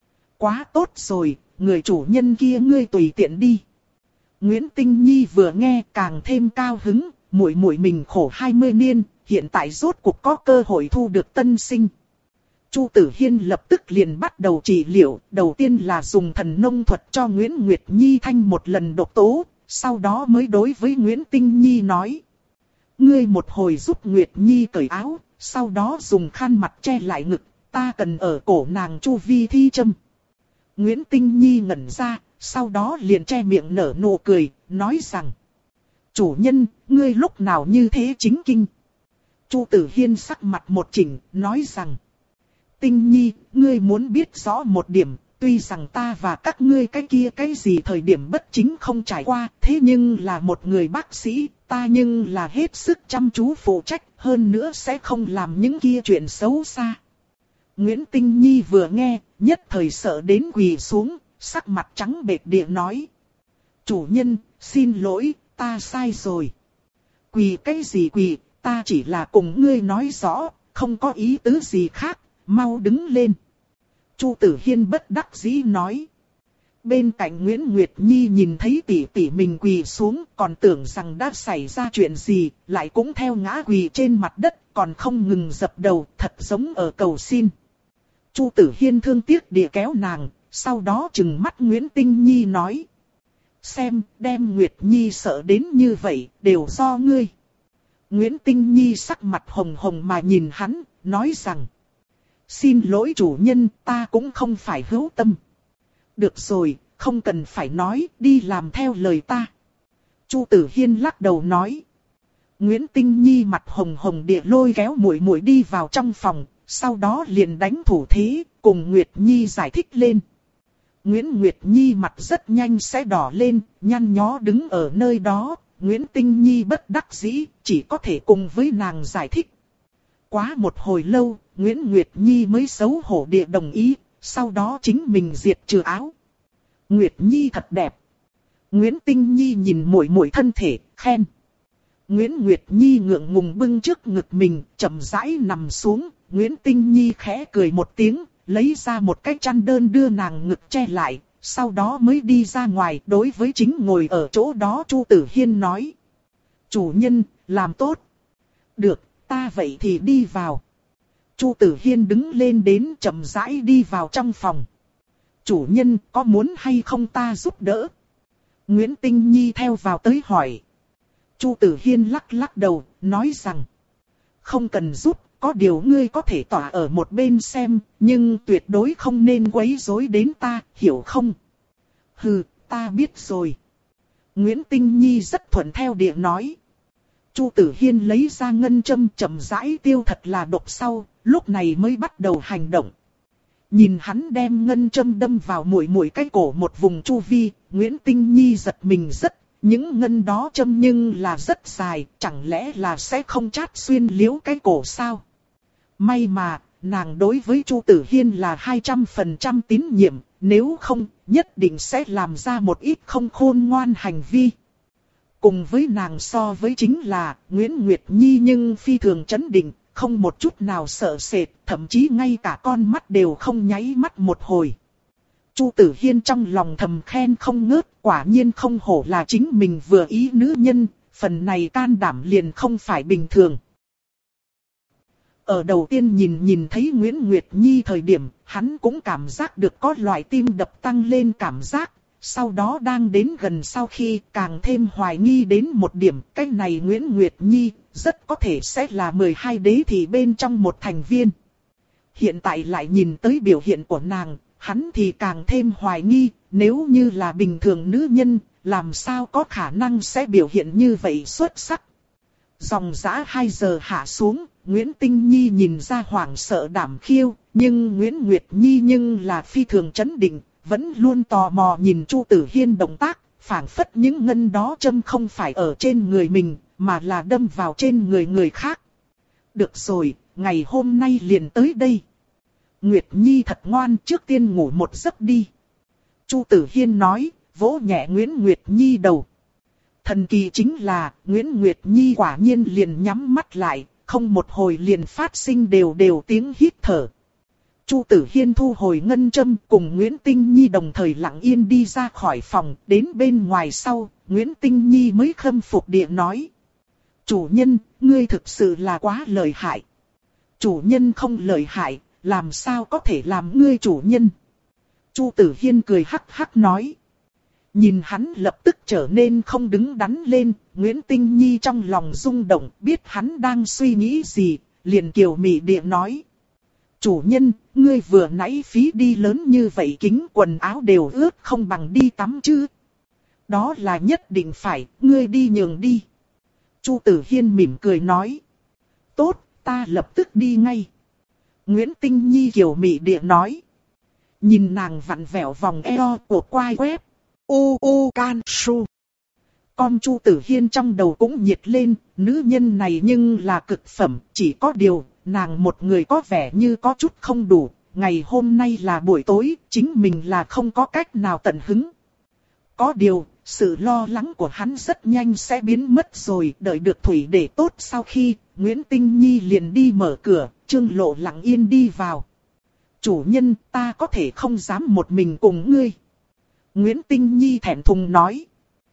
Quá tốt rồi, người chủ nhân kia ngươi tùy tiện đi. Nguyễn Tinh Nhi vừa nghe càng thêm cao hứng, muội muội mình khổ hai mươi niên, hiện tại rốt cuộc có cơ hội thu được tân sinh. Chu Tử Hiên lập tức liền bắt đầu trị liệu, đầu tiên là dùng thần nông thuật cho Nguyễn Nguyệt Nhi thanh một lần độc tố, sau đó mới đối với Nguyễn Tinh Nhi nói. Ngươi một hồi giúp Nguyệt Nhi cởi áo, sau đó dùng khăn mặt che lại ngực, ta cần ở cổ nàng chu vi thi châm. Nguyễn Tinh Nhi ngẩn ra, sau đó liền che miệng nở nụ cười, nói rằng. Chủ nhân, ngươi lúc nào như thế chính kinh. Chu Tử Hiên sắc mặt một chỉnh, nói rằng. Tinh Nhi, ngươi muốn biết rõ một điểm, tuy rằng ta và các ngươi cái kia cái gì thời điểm bất chính không trải qua, thế nhưng là một người bác sĩ, ta nhưng là hết sức chăm chú phụ trách, hơn nữa sẽ không làm những kia chuyện xấu xa. Nguyễn Tinh Nhi vừa nghe, nhất thời sợ đến quỳ xuống, sắc mặt trắng bệch địa nói. Chủ nhân, xin lỗi, ta sai rồi. Quỳ cái gì quỳ, ta chỉ là cùng ngươi nói rõ, không có ý tứ gì khác, mau đứng lên. Chu Tử Hiên bất đắc dĩ nói. Bên cạnh Nguyễn Nguyệt Nhi nhìn thấy tỷ tỷ mình quỳ xuống, còn tưởng rằng đã xảy ra chuyện gì, lại cũng theo ngã quỳ trên mặt đất, còn không ngừng dập đầu, thật giống ở cầu xin. Chu Tử Hiên thương tiếc địa kéo nàng, sau đó trừng mắt Nguyễn Tinh Nhi nói. Xem, đem Nguyệt Nhi sợ đến như vậy, đều do ngươi. Nguyễn Tinh Nhi sắc mặt hồng hồng mà nhìn hắn, nói rằng. Xin lỗi chủ nhân, ta cũng không phải hữu tâm. Được rồi, không cần phải nói, đi làm theo lời ta. Chu Tử Hiên lắc đầu nói. Nguyễn Tinh Nhi mặt hồng hồng địa lôi kéo muội muội đi vào trong phòng, sau đó liền đánh thủ thế, cùng Nguyệt Nhi giải thích lên. Nguyễn Nguyệt Nhi mặt rất nhanh sẽ đỏ lên, nhăn nhó đứng ở nơi đó, Nguyễn Tinh Nhi bất đắc dĩ, chỉ có thể cùng với nàng giải thích. Quá một hồi lâu, Nguyễn Nguyệt Nhi mới xấu hổ địa đồng ý, sau đó chính mình diệt trừ áo. Nguyệt Nhi thật đẹp. Nguyễn Tinh Nhi nhìn muội muội thân thể, khen. Nguyễn Nguyệt Nhi ngượng ngùng bưng trước ngực mình, chậm rãi nằm xuống, Nguyễn Tinh Nhi khẽ cười một tiếng, lấy ra một cái chăn đơn đưa nàng ngực che lại, sau đó mới đi ra ngoài đối với chính ngồi ở chỗ đó Chu Tử Hiên nói. Chủ nhân, làm tốt. Được, ta vậy thì đi vào. Chu Tử Hiên đứng lên đến chậm rãi đi vào trong phòng. Chủ nhân có muốn hay không ta giúp đỡ? Nguyễn Tinh Nhi theo vào tới hỏi. Chu Tử Hiên lắc lắc đầu, nói rằng. Không cần giúp, có điều ngươi có thể tỏa ở một bên xem, nhưng tuyệt đối không nên quấy rối đến ta, hiểu không? Hừ, ta biết rồi. Nguyễn Tinh Nhi rất thuận theo địa nói. Chu Tử Hiên lấy ra ngân châm chậm rãi tiêu thật là độc sau, lúc này mới bắt đầu hành động. Nhìn hắn đem ngân châm đâm vào muội muội cái cổ một vùng chu vi, Nguyễn Tinh Nhi giật mình rất, những ngân đó châm nhưng là rất dài, chẳng lẽ là sẽ không chát xuyên liếu cái cổ sao? May mà, nàng đối với Chu Tử Hiên là hai trăm phần trăm tín nhiệm, nếu không, nhất định sẽ làm ra một ít không khôn ngoan hành vi. Cùng với nàng so với chính là Nguyễn Nguyệt Nhi nhưng phi thường chấn định, không một chút nào sợ sệt, thậm chí ngay cả con mắt đều không nháy mắt một hồi. Chu Tử Hiên trong lòng thầm khen không ngớt, quả nhiên không hổ là chính mình vừa ý nữ nhân, phần này can đảm liền không phải bình thường. Ở đầu tiên nhìn nhìn thấy Nguyễn Nguyệt Nhi thời điểm, hắn cũng cảm giác được có loại tim đập tăng lên cảm giác. Sau đó đang đến gần sau khi càng thêm hoài nghi đến một điểm, cái này Nguyễn Nguyệt Nhi rất có thể sẽ là mười hai đế thị bên trong một thành viên. Hiện tại lại nhìn tới biểu hiện của nàng, hắn thì càng thêm hoài nghi, nếu như là bình thường nữ nhân, làm sao có khả năng sẽ biểu hiện như vậy xuất sắc. Dòng dã hai giờ hạ xuống, Nguyễn Tinh Nhi nhìn ra hoảng sợ đảm khiêu, nhưng Nguyễn Nguyệt Nhi nhưng là phi thường chấn định, vẫn luôn tò mò nhìn Chu Tử Hiên động tác, phảng phất những ngân đó châm không phải ở trên người mình, mà là đâm vào trên người người khác. Được rồi, ngày hôm nay liền tới đây. Nguyệt Nhi thật ngoan, trước tiên ngủ một giấc đi. Chu Tử Hiên nói, vỗ nhẹ Nguyễn Nguyệt Nhi đầu. Thần kỳ chính là, Nguyễn Nguyệt Nhi quả nhiên liền nhắm mắt lại, không một hồi liền phát sinh đều đều tiếng hít thở. Chu Tử Hiên thu hồi ngân châm cùng Nguyễn Tinh Nhi đồng thời lặng yên đi ra khỏi phòng, đến bên ngoài sau, Nguyễn Tinh Nhi mới khâm phục địa nói. Chủ nhân, ngươi thực sự là quá lợi hại. Chủ nhân không lợi hại, làm sao có thể làm ngươi chủ nhân? Chu Tử Hiên cười hắc hắc nói. Nhìn hắn lập tức trở nên không đứng đắn lên, Nguyễn Tinh Nhi trong lòng rung động, biết hắn đang suy nghĩ gì, liền kiều mị địa nói. Chủ nhân, ngươi vừa nãy phí đi lớn như vậy kính quần áo đều ướt không bằng đi tắm chứ. Đó là nhất định phải, ngươi đi nhường đi. Chu Tử Hiên mỉm cười nói. Tốt, ta lập tức đi ngay. Nguyễn Tinh Nhi kiều mị địa nói. Nhìn nàng vặn vẹo vòng eo của quai quép. U u can su. Con Chu Tử Hiên trong đầu cũng nhiệt lên, nữ nhân này nhưng là cực phẩm, chỉ có điều, nàng một người có vẻ như có chút không đủ, ngày hôm nay là buổi tối, chính mình là không có cách nào tận hứng. Có điều, sự lo lắng của hắn rất nhanh sẽ biến mất rồi, đợi được thủy để tốt sau khi, Nguyễn Tinh Nhi liền đi mở cửa, Trương Lộ lặng yên đi vào. Chủ nhân, ta có thể không dám một mình cùng ngươi. Nguyễn Tinh Nhi thẹn thùng nói.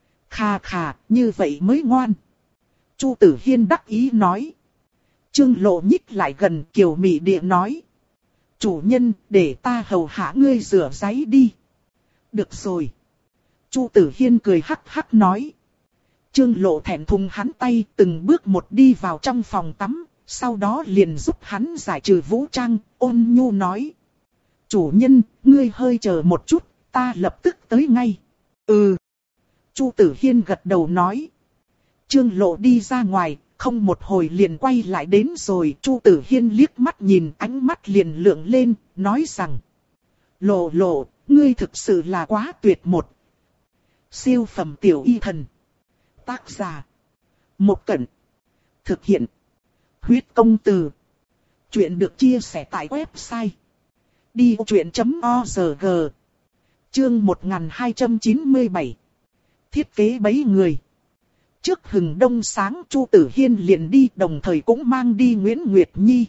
Khà khà, như vậy mới ngoan. Chu Tử Hiên đắc ý nói. Trương Lộ nhích lại gần kiều mị địa nói. Chủ nhân, để ta hầu hạ ngươi rửa ráy đi. Được rồi. Chu Tử Hiên cười hắc hắc nói. Trương Lộ thẹn thùng hắn tay từng bước một đi vào trong phòng tắm. Sau đó liền giúp hắn giải trừ vũ trang, ôn nhu nói. Chủ nhân, ngươi hơi chờ một chút, ta lập tức tới ngay. Ừ. Chu Tử Hiên gật đầu nói. Trương Lộ đi ra ngoài, không một hồi liền quay lại đến rồi. Chu Tử Hiên liếc mắt nhìn, ánh mắt liền lượng lên, nói rằng. Lộ Lộ, ngươi thực sự là quá tuyệt một. Siêu phẩm tiểu y thần. Tác giả. Một Cẩn. Thực hiện. Huyết công từ. Chuyện được chia sẻ tại website. đi vô chuyện chấm org. Chương một nghìn hai trăm chín mươi bảy. Thiết kế bẫy người. Trước hừng đông sáng Chu Tử Hiên liền đi, đồng thời cũng mang đi Nguyễn Nguyệt Nhi.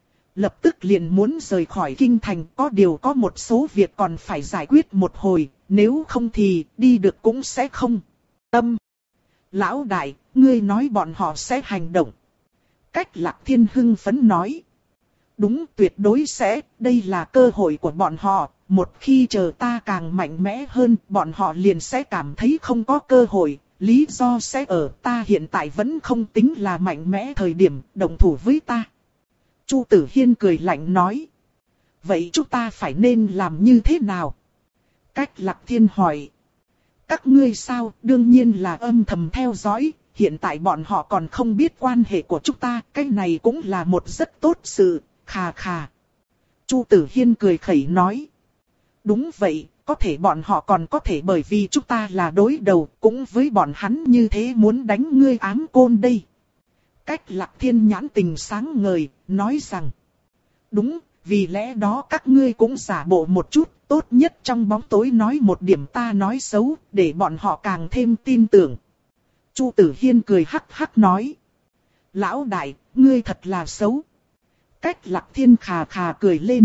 Lập tức liền muốn rời khỏi kinh thành, có điều có một số việc còn phải giải quyết một hồi, nếu không thì đi được cũng sẽ không. Tâm. Lão đại, ngươi nói bọn họ sẽ hành động. Cách Lạc Thiên hưng phấn nói. Đúng, tuyệt đối sẽ, đây là cơ hội của bọn họ. Một khi chờ ta càng mạnh mẽ hơn, bọn họ liền sẽ cảm thấy không có cơ hội. Lý do sẽ ở ta hiện tại vẫn không tính là mạnh mẽ thời điểm động thủ với ta. Chu Tử Hiên cười lạnh nói. Vậy chúng ta phải nên làm như thế nào? Cách Lạc Thiên hỏi. Các ngươi sao, đương nhiên là âm thầm theo dõi. Hiện tại bọn họ còn không biết quan hệ của chúng ta, cái này cũng là một rất tốt sự, khà khà. Chu Tử Hiên cười khẩy nói. Đúng vậy, có thể bọn họ còn có thể bởi vì chúng ta là đối đầu, cũng với bọn hắn như thế muốn đánh ngươi ám côn đây. Cách Lạc Thiên nhãn tình sáng ngời, nói rằng. Đúng, vì lẽ đó các ngươi cũng giả bộ một chút, tốt nhất trong bóng tối nói một điểm ta nói xấu, để bọn họ càng thêm tin tưởng. Chu Tử Hiên cười hắc hắc nói. Lão đại, ngươi thật là xấu. Cách Lạc Thiên khà khà cười lên.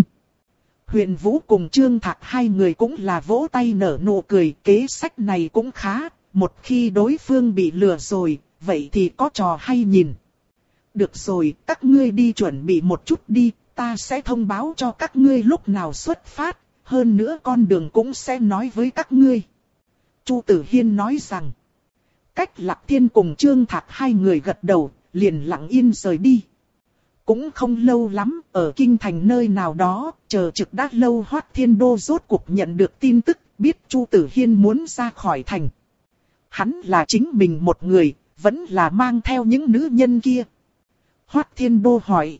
Huyền Vũ cùng Trương Thạc hai người cũng là vỗ tay nở nụ cười. Kế sách này cũng khá. Một khi đối phương bị lừa rồi, vậy thì có trò hay nhìn. Được rồi, các ngươi đi chuẩn bị một chút đi. Ta sẽ thông báo cho các ngươi lúc nào xuất phát. Hơn nữa con đường cũng sẽ nói với các ngươi. Chu Tử Hiên nói rằng. Cách Lạc Thiên cùng Trương Thạc hai người gật đầu, liền lặng yên rời đi. Cũng không lâu lắm, ở kinh thành nơi nào đó, chờ trực đã lâu Hoắc Thiên Đô rốt cuộc nhận được tin tức, biết Chu Tử Hiên muốn ra khỏi thành. Hắn là chính mình một người, vẫn là mang theo những nữ nhân kia. Hoắc Thiên Đô hỏi.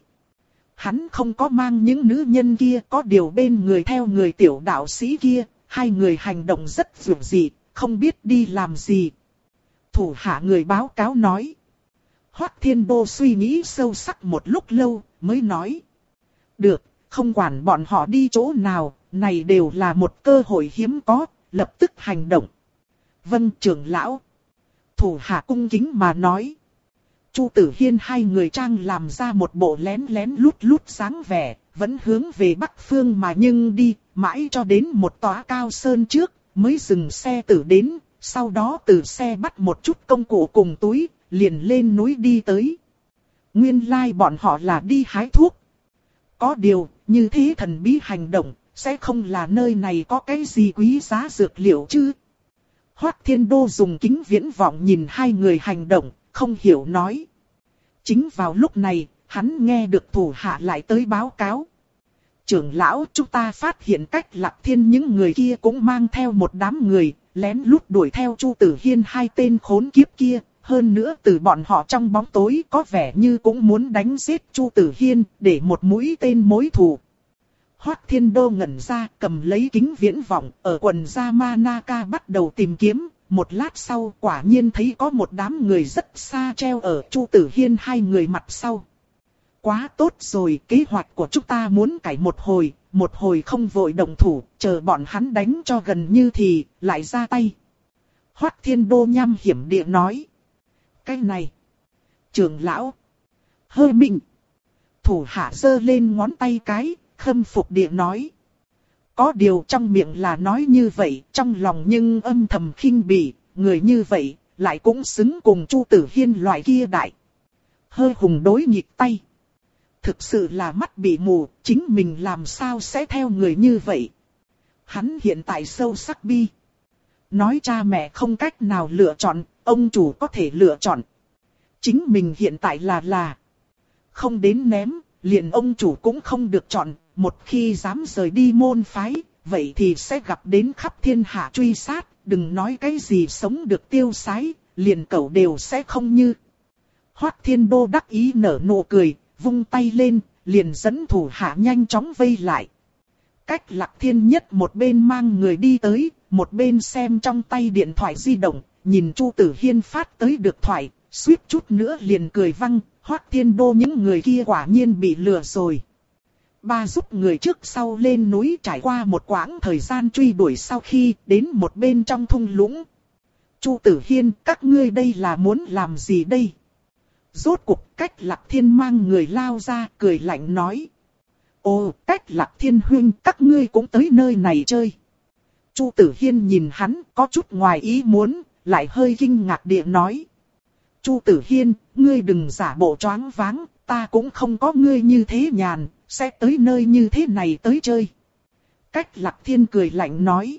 Hắn không có mang những nữ nhân kia, có điều bên người theo người tiểu đạo sĩ kia, hai người hành động rất vượt dị, không biết đi làm gì. Thủ hạ người báo cáo nói. Hoắc Thiên Đô suy nghĩ sâu sắc một lúc lâu, mới nói. Được, không quản bọn họ đi chỗ nào, này đều là một cơ hội hiếm có, lập tức hành động. Vâng, trưởng lão. Thủ hạ cung kính mà nói. Chu Tử Hiên hai người trang làm ra một bộ lén lén lút lút dáng vẻ, vẫn hướng về bắc phương mà nhưng đi, mãi cho đến một tòa cao sơn trước, mới dừng xe tử đến, sau đó từ xe bắt một chút công cụ cùng túi, liền lên núi đi tới. Nguyên lai like bọn họ là đi hái thuốc. Có điều, như thế thần bí hành động, sẽ không là nơi này có cái gì quý giá dược liệu chứ. Hoắc Thiên Đô dùng kính viễn vọng nhìn hai người hành động, không hiểu nói. Chính vào lúc này, hắn nghe được thủ hạ lại tới báo cáo. Trưởng lão, chúng ta phát hiện Cách Lạc Thiên những người kia cũng mang theo một đám người, lén lút đuổi theo Chu Tử Hiên hai tên khốn kiếp kia. Hơn nữa từ bọn họ trong bóng tối có vẻ như cũng muốn đánh giết Chu Tử Hiên để một mũi tên mối thù. Hoắc Thiên Đô ngẩn ra, cầm lấy kính viễn vọng, ở quần Yamanaka bắt đầu tìm kiếm. Một lát sau quả nhiên thấy có một đám người rất xa treo ở Chu Tử Hiên hai người mặt sau. Quá tốt rồi, kế hoạch của chúng ta muốn cải một hồi, một hồi không vội động thủ, chờ bọn hắn đánh cho gần như thì lại ra tay. Hoắc Thiên Đô nham hiểm địa nói. Cái này, trưởng lão, hơi mịn. Thủ hạ giơ lên ngón tay cái, khâm phục địa nói. Có điều trong miệng là nói như vậy, trong lòng nhưng âm thầm khinh bỉ, người như vậy, lại cũng xứng cùng Chu Tử Hiên loại kia đại. Hơi hùng đối nghịch tay. Thực sự là mắt bị mù, chính mình làm sao sẽ theo người như vậy. Hắn hiện tại sâu sắc bi. Nói cha mẹ không cách nào lựa chọn, ông chủ có thể lựa chọn. Chính mình hiện tại là là không đến ném, liền ông chủ cũng không được chọn. Một khi dám rời đi môn phái, vậy thì sẽ gặp đến khắp thiên hạ truy sát. Đừng nói cái gì sống được tiêu sái, liền cẩu đều sẽ không như. Hoắc Thiên Đô đắc ý nở nụ cười, vung tay lên, liền dẫn thủ hạ nhanh chóng vây lại. Cách Lạc Thiên nhất một bên mang người đi tới, một bên xem trong tay điện thoại di động, nhìn Chu Tử Hiên phát tới được thoại, suýt chút nữa liền cười văng. Hoắc Thiên Đô những người kia quả nhiên bị lừa rồi. Ba giúp người trước sau lên núi trải qua một quãng thời gian truy đuổi sau khi đến một bên trong thung lũng. Chu Tử Hiên, các ngươi đây là muốn làm gì đây? Rốt cuộc Cách Lạc Thiên mang người lao ra, cười lạnh nói. Ồ, Cách Lạc Thiên huynh, các ngươi cũng tới nơi này chơi. Chu Tử Hiên nhìn hắn, có chút ngoài ý muốn, lại hơi kinh ngạc địa nói. Chu Tử Hiên, ngươi đừng giả bộ choáng váng, ta cũng không có ngươi như thế nhàn, sẽ tới nơi như thế này tới chơi. Cách Lạc Thiên cười lạnh nói.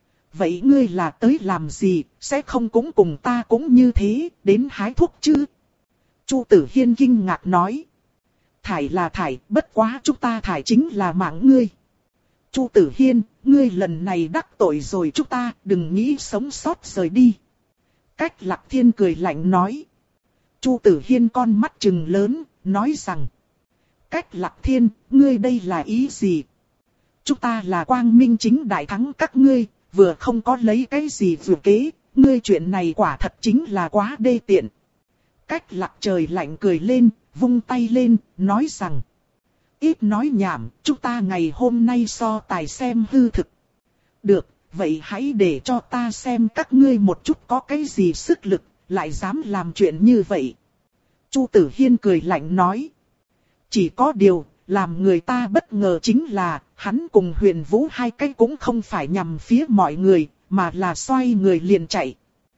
Vậy ngươi là tới làm gì, sẽ không cũng cùng ta cũng như thế, đến hái thuốc chứ? Chu Tử Hiên kinh ngạc nói. Thải là thải, bất quá chúng ta thải chính là mạng ngươi. Chu Tử Hiên, ngươi lần này đắc tội rồi chúng ta, đừng nghĩ sống sót rời đi. Cách Lạc Thiên cười lạnh nói. Chu Tử Hiên con mắt trừng lớn, nói rằng. Cách Lạc Thiên, ngươi đây là ý gì? Chúng ta là quang minh chính đại thắng các ngươi, vừa không có lấy cái gì vừa kế, ngươi chuyện này quả thật chính là quá đê tiện. Cách Lạc trời lạnh cười lên, vung tay lên, nói rằng. Ít nói nhảm, chúng ta ngày hôm nay so tài xem hư thực. Được, vậy hãy để cho ta xem các ngươi một chút có cái gì sức lực, lại dám làm chuyện như vậy. Chu Tử Hiên cười lạnh nói. Chỉ có điều, làm người ta bất ngờ chính là, hắn cùng Huyền Vũ hai cái cũng không phải nhằm phía mọi người, mà là xoay người liền chạy.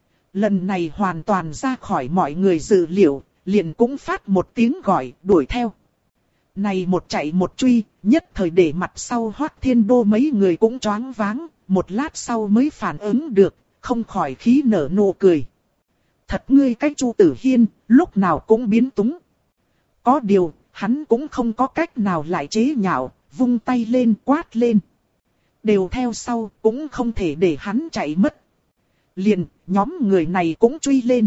Lần này hoàn toàn ra khỏi mọi người dự liệu, liền cũng phát một tiếng gọi, đuổi theo. Này một chạy một truy, nhất thời để mặt sau Hoắc Thiên Đô mấy người cũng choáng váng, một lát sau mới phản ứng được, không khỏi khí nở nụ cười. Thật ngươi cái Chu Tử Hiên, lúc nào cũng biến túng. Có điều, hắn cũng không có cách nào lại chế nhạo, vung tay lên quát lên. Đều theo sau, cũng không thể để hắn chạy mất. Liền, nhóm người này cũng truy lên.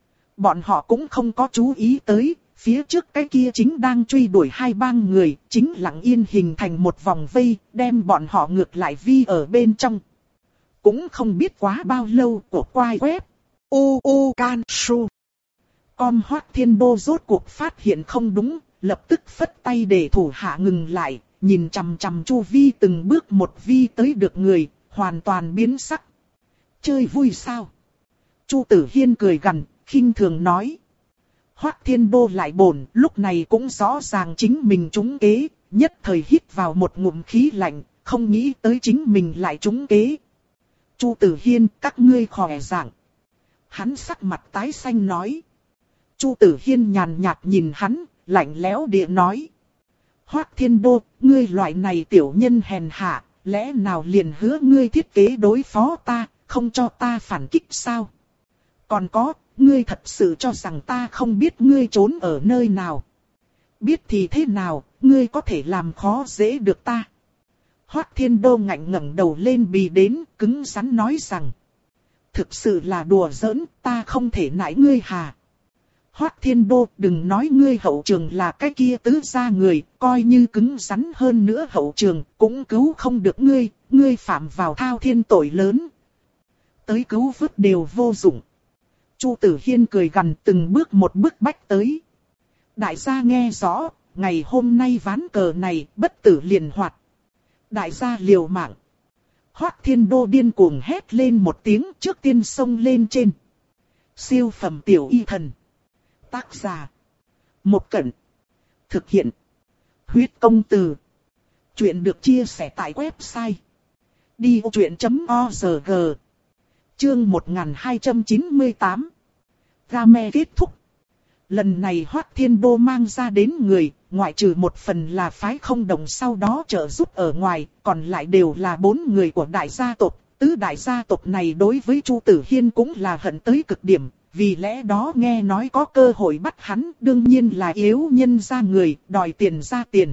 Bọn họ cũng không có chú ý tới, phía trước cái kia chính đang truy đuổi hai bang người, chính lặng yên hình thành một vòng vây, đem bọn họ ngược lại vi ở bên trong. Cũng không biết quá bao lâu của quai web. U U Can Su. Com Hoắc Thiên Đô rốt cuộc phát hiện không đúng, lập tức phất tay để thủ hạ ngừng lại, nhìn chằm chằm chu vi từng bước một vi tới được người, hoàn toàn biến sắc. Chơi vui sao? Chu Tử Hiên cười gằn, khinh thường nói. Hoắc Thiên Đô lại bổn, lúc này cũng rõ ràng chính mình trúng kế, nhất thời hít vào một ngụm khí lạnh, không nghĩ tới chính mình lại trúng kế. Chu Tử Hiên, các ngươi khỏe dạng. Hắn sắc mặt tái xanh nói. Chu Tử Hiên nhàn nhạt nhìn hắn, lạnh lẽo địa nói. Hoắc Thiên Đô, ngươi loại này tiểu nhân hèn hạ, lẽ nào liền hứa ngươi thiết kế đối phó ta, không cho ta phản kích sao? Còn có, ngươi thật sự cho rằng ta không biết ngươi trốn ở nơi nào? Biết thì thế nào, ngươi có thể làm khó dễ được ta? Hoắc Thiên Đô ngạnh ngẩng đầu lên bì đến, cứng rắn nói rằng. Thực sự là đùa giỡn, ta không thể nại ngươi hà. Hoắc Thiên Đô, đừng nói ngươi hậu trường là cái kia tứ gia người, coi như cứng rắn hơn nữa hậu trường, cũng cứu không được ngươi, ngươi phạm vào thao thiên tội lớn. Tới cứu vớt đều vô dụng. Chu Tử Hiên cười gằn từng bước một bước bách tới. Đại gia nghe rõ, ngày hôm nay ván cờ này bất tử liền hoạt. Đại gia liều mạng. Hoắc Thiên Đô điên cuồng hét lên một tiếng trước tiên xông lên trên. Siêu phẩm tiểu y thần. Tác giả. Một Cẩn. Thực hiện. Huyết công từ. Chuyện được chia sẻ tại website. đi ô chuyện chấm org. Chương một nghìn hai trăm chín mươi tám. Game kết thúc. Lần này Hoắc Thiên Đô mang ra đến người, ngoại trừ một phần là phái không đồng sau đó trợ giúp ở ngoài, còn lại đều là bốn người của đại gia tộc. Tứ đại gia tộc này đối với Chu Tử Hiên cũng là hận tới cực điểm, vì lẽ đó nghe nói có cơ hội bắt hắn, đương nhiên là yếu nhân ra người, đòi tiền ra tiền.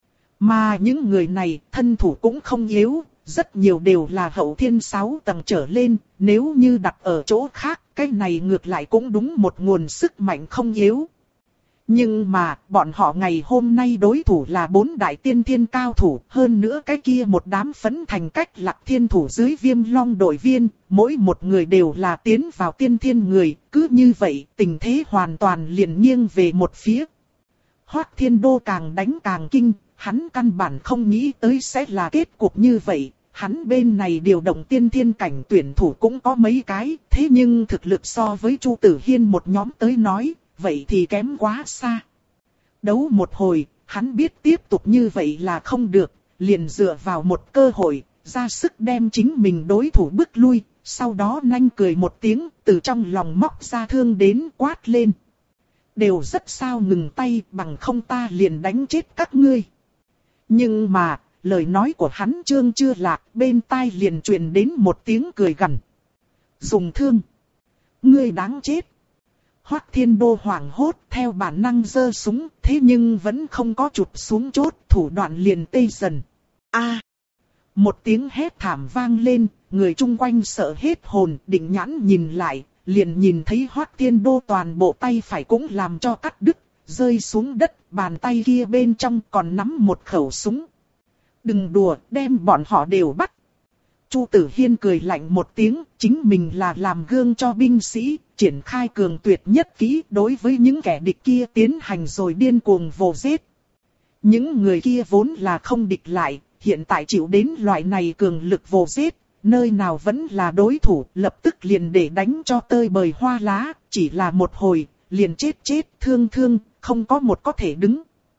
Mà những người này, thân thủ cũng không yếu, rất nhiều đều là hậu thiên sáu tầng trở lên, nếu như đặt ở chỗ khác, cái này ngược lại cũng đúng một nguồn sức mạnh không yếu. Nhưng mà, bọn họ ngày hôm nay đối thủ là bốn đại tiên thiên cao thủ, hơn nữa cái kia một đám phấn thành cách lạc thiên thủ dưới Viêm Long đội viên, mỗi một người đều là tiến vào tiên thiên người, cứ như vậy, tình thế hoàn toàn liền nghiêng về một phía. Hoắc Thiên Đô càng đánh càng kinh, hắn căn bản không nghĩ tới sẽ là kết cục như vậy. Hắn bên này điều động tiên thiên cảnh tuyển thủ cũng có mấy cái, thế nhưng thực lực so với Chu Tử Hiên một nhóm tới nói, vậy thì kém quá xa. Đấu một hồi, hắn biết tiếp tục như vậy là không được, liền dựa vào một cơ hội, ra sức đem chính mình đối thủ bức lui, sau đó nhanh cười một tiếng, từ trong lòng móc ra thương đến quát lên. Đều rất sao ngừng tay, bằng không ta liền đánh chết các ngươi. Nhưng mà, lời nói của hắn chương chưa lạc, bên tai liền truyền đến một tiếng cười gằn. Dùng thương. Ngươi đáng chết. Hoắc Thiên Đô hoảng hốt theo bản năng giơ súng, thế nhưng vẫn không có chụp xuống chốt, thủ đoạn liền tê dần. A! Một tiếng hét thảm vang lên, người chung quanh sợ hết hồn, định nhãn nhìn lại, liền nhìn thấy Hoắc Thiên Đô toàn bộ tay phải cũng làm cho cắt đứt, rơi xuống đất, bàn tay kia bên trong còn nắm một khẩu súng. Đừng đùa, đem bọn họ đều bắt. Chu Tử Hiên cười lạnh một tiếng, chính mình là làm gương cho binh sĩ, triển khai cường tuyệt nhất kỹ đối với những kẻ địch kia tiến hành rồi điên cuồng vồ giết. Những người kia vốn là không địch lại, hiện tại chịu đến loại này cường lực vồ giết, nơi nào vẫn là đối thủ, lập tức liền để đánh cho tơi bời hoa lá, chỉ là một hồi, liền chết chết thương thương, không có một có thể đứng.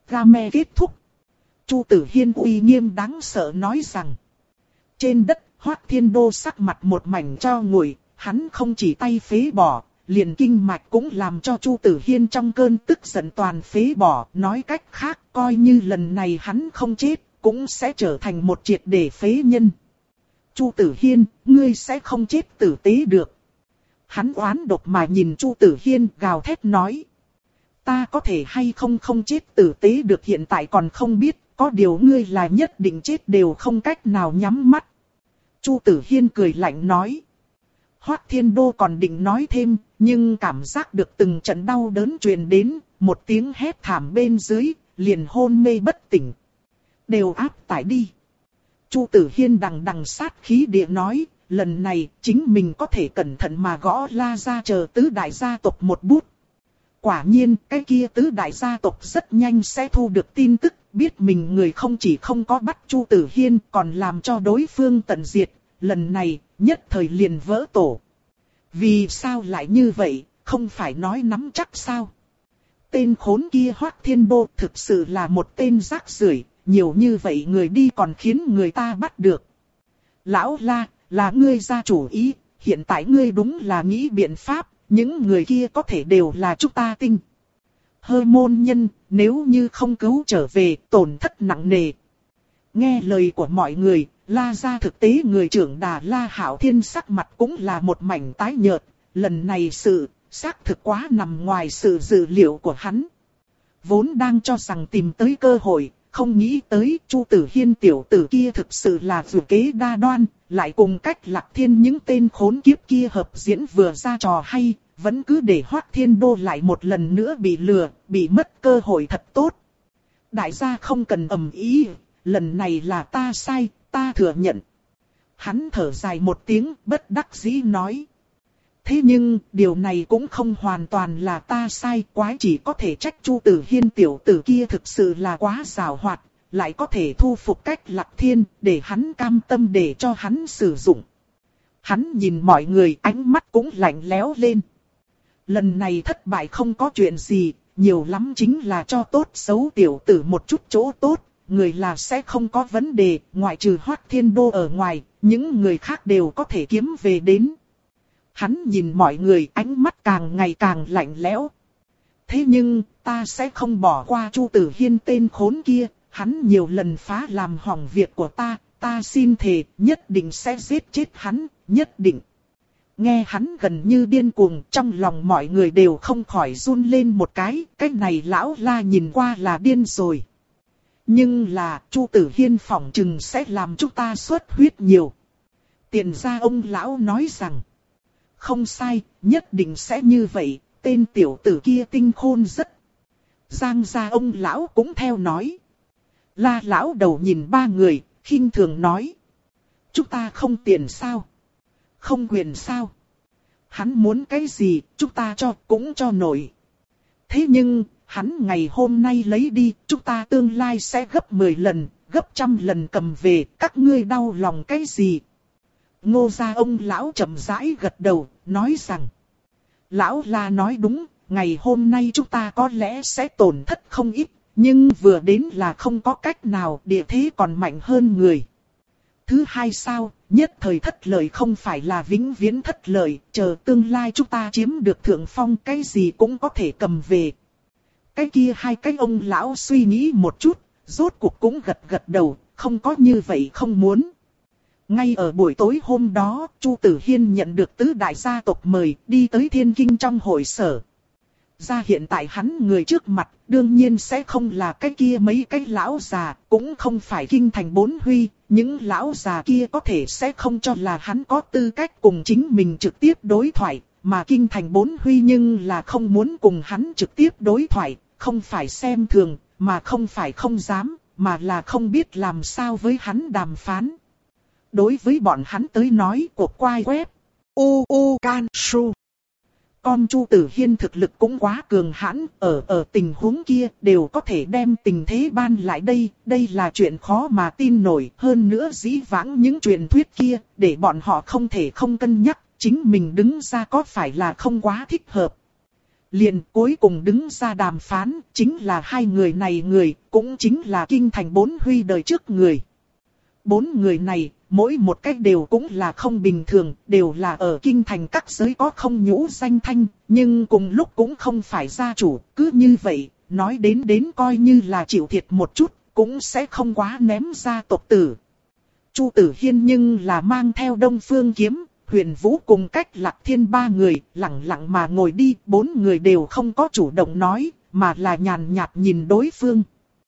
game kết thúc. Chu Tử Hiên uy nghiêm đáng sợ nói rằng. Trên đất, Hoắc Thiên Đô sắc mặt một mảnh cho nguội, hắn không chỉ tay phế bỏ, liền kinh mạch cũng làm cho Chu Tử Hiên trong cơn tức giận toàn phế bỏ. Nói cách khác, coi như lần này hắn không chết, cũng sẽ trở thành một triệt để phế nhân. Chu Tử Hiên, ngươi sẽ không chết tử tế được. Hắn oán độc mà nhìn Chu Tử Hiên gào thét nói. Ta có thể hay không không chết tử tế được hiện tại còn không biết, có điều ngươi là nhất định chết đều không cách nào nhắm mắt. Chu Tử Hiên cười lạnh nói. Hoắc Thiên Đô còn định nói thêm, nhưng cảm giác được từng trận đau đớn truyền đến, một tiếng hét thảm bên dưới, liền hôn mê bất tỉnh. Đều áp tải đi. Chu Tử Hiên đằng đằng sát khí địa nói, lần này chính mình có thể cẩn thận mà gõ La gia chờ tứ đại gia tộc một bút. Quả nhiên, cái kia tứ đại gia tộc rất nhanh sẽ thu được tin tức, biết mình người không chỉ không có bắt Chu Tử Hiên còn làm cho đối phương tận diệt, lần này nhất thời liền vỡ tổ. Vì sao lại như vậy, không phải nói nắm chắc sao? Tên khốn kia Hoắc Thiên Đô thực sự là một tên rác rưởi, nhiều như vậy người đi còn khiến người ta bắt được. Lão La, là ngươi ra chủ ý, hiện tại ngươi đúng là nghĩ biện pháp, những người kia có thể đều là chúng ta tinh. Hơ môn nhân, nếu như không cứu trở về, tổn thất nặng nề. Nghe lời của mọi người, La gia thực tế người trưởng Đà La Hạo Thiên sắc mặt cũng là một mảnh tái nhợt, lần này sự, xác thực quá nằm ngoài sự dự liệu của hắn. Vốn đang cho rằng tìm tới cơ hội, không nghĩ tới Chu Tử Hiên tiểu tử kia thực sự là dù kế đa đoan, lại cùng cách Lạc Thiên những tên khốn kiếp kia hợp diễn vừa ra trò hay, vẫn cứ để Hoắc Thiên Đô lại một lần nữa bị lừa, bị mất cơ hội thật tốt. Đại gia không cần ầm ĩ, lần này là ta sai, ta thừa nhận. Hắn thở dài một tiếng, bất đắc dĩ nói. Thế nhưng, điều này cũng không hoàn toàn là ta sai, quái chỉ có thể trách Chu Tử Hiên tiểu tử kia thực sự là quá giàu hoạt, lại có thể thu phục cách Lạc Thiên, để hắn cam tâm để cho hắn sử dụng. Hắn nhìn mọi người ánh mắt cũng lạnh lẽo lên. Lần này thất bại không có chuyện gì, nhiều lắm chính là cho tốt xấu tiểu tử một chút chỗ tốt, người là sẽ không có vấn đề, ngoại trừ Hoắc Thiên Đô ở ngoài, những người khác đều có thể kiếm về đến. Hắn nhìn mọi người ánh mắt càng ngày càng lạnh lẽo. Thế nhưng, ta sẽ không bỏ qua Chu Tử Hiên tên khốn kia, hắn nhiều lần phá làm hỏng việc của ta, ta xin thề, nhất định sẽ giết chết hắn, nhất định. Nghe hắn gần như điên cuồng, trong lòng mọi người đều không khỏi run lên một cái, cái này lão La nhìn qua là điên rồi. Nhưng là, Chu Tử Hiên phỏng chừng sẽ làm chúng ta xuất huyết nhiều. Tiền gia ông lão nói rằng, không sai, nhất định sẽ như vậy, tên tiểu tử kia tinh khôn rất. Giang gia ông lão cũng theo nói. La lão đầu nhìn ba người, khinh thường nói. Chúng ta không tiền sao? Không quyền sao? Hắn muốn cái gì, chúng ta cho cũng cho nổi. Thế nhưng, hắn ngày hôm nay lấy đi, chúng ta tương lai sẽ gấp mười lần, gấp trăm lần cầm về, các ngươi đau lòng cái gì? Ngô gia ông lão chậm rãi gật đầu, nói rằng. Lão La nói đúng, ngày hôm nay chúng ta có lẽ sẽ tổn thất không ít, nhưng vừa đến là không có cách nào, địa thế còn mạnh hơn người. Thứ hai sao, nhất thời thất lợi không phải là vĩnh viễn thất lợi, chờ tương lai chúng ta chiếm được thượng phong cái gì cũng có thể cầm về. Cái kia hai cái ông lão suy nghĩ một chút, rốt cuộc cũng gật gật đầu, không có như vậy không muốn. Ngay ở buổi tối hôm đó, Chu Tử Hiên nhận được tứ đại gia tộc mời đi tới Thiên Kinh trong hội sở. Ra hiện tại hắn người trước mặt, đương nhiên sẽ không là cái kia mấy cái lão già, cũng không phải kinh thành bốn huy, những lão già kia có thể sẽ không cho là hắn có tư cách cùng chính mình trực tiếp đối thoại, mà kinh thành bốn huy nhưng là không muốn cùng hắn trực tiếp đối thoại, không phải xem thường, mà không phải không dám, mà là không biết làm sao với hắn đàm phán. Đối với bọn hắn tới nói cuộc quay web, u u can su. Con Chu Tử Hiên thực lực cũng quá cường hãn, ở ở tình huống kia đều có thể đem tình thế ban lại đây, đây là chuyện khó mà tin nổi, hơn nữa dĩ vãng những truyền thuyết kia, để bọn họ không thể không cân nhắc, chính mình đứng ra có phải là không quá thích hợp. liền cuối cùng đứng ra đàm phán, chính là hai người này người, cũng chính là kinh thành bốn huy đời trước người. Bốn người này, mỗi một cách đều cũng là không bình thường, đều là ở kinh thành các giới có không nhũ danh thanh, nhưng cùng lúc cũng không phải gia chủ, cứ như vậy, nói đến đến coi như là chịu thiệt một chút, cũng sẽ không quá ném gia tộc tử. Chu Tử Hiên nhưng là mang theo Đông Phương Kiếm, Huyền Vũ cùng Cách Lạc Thiên ba người, lặng lặng mà ngồi đi, bốn người đều không có chủ động nói, mà là nhàn nhạt nhìn đối phương.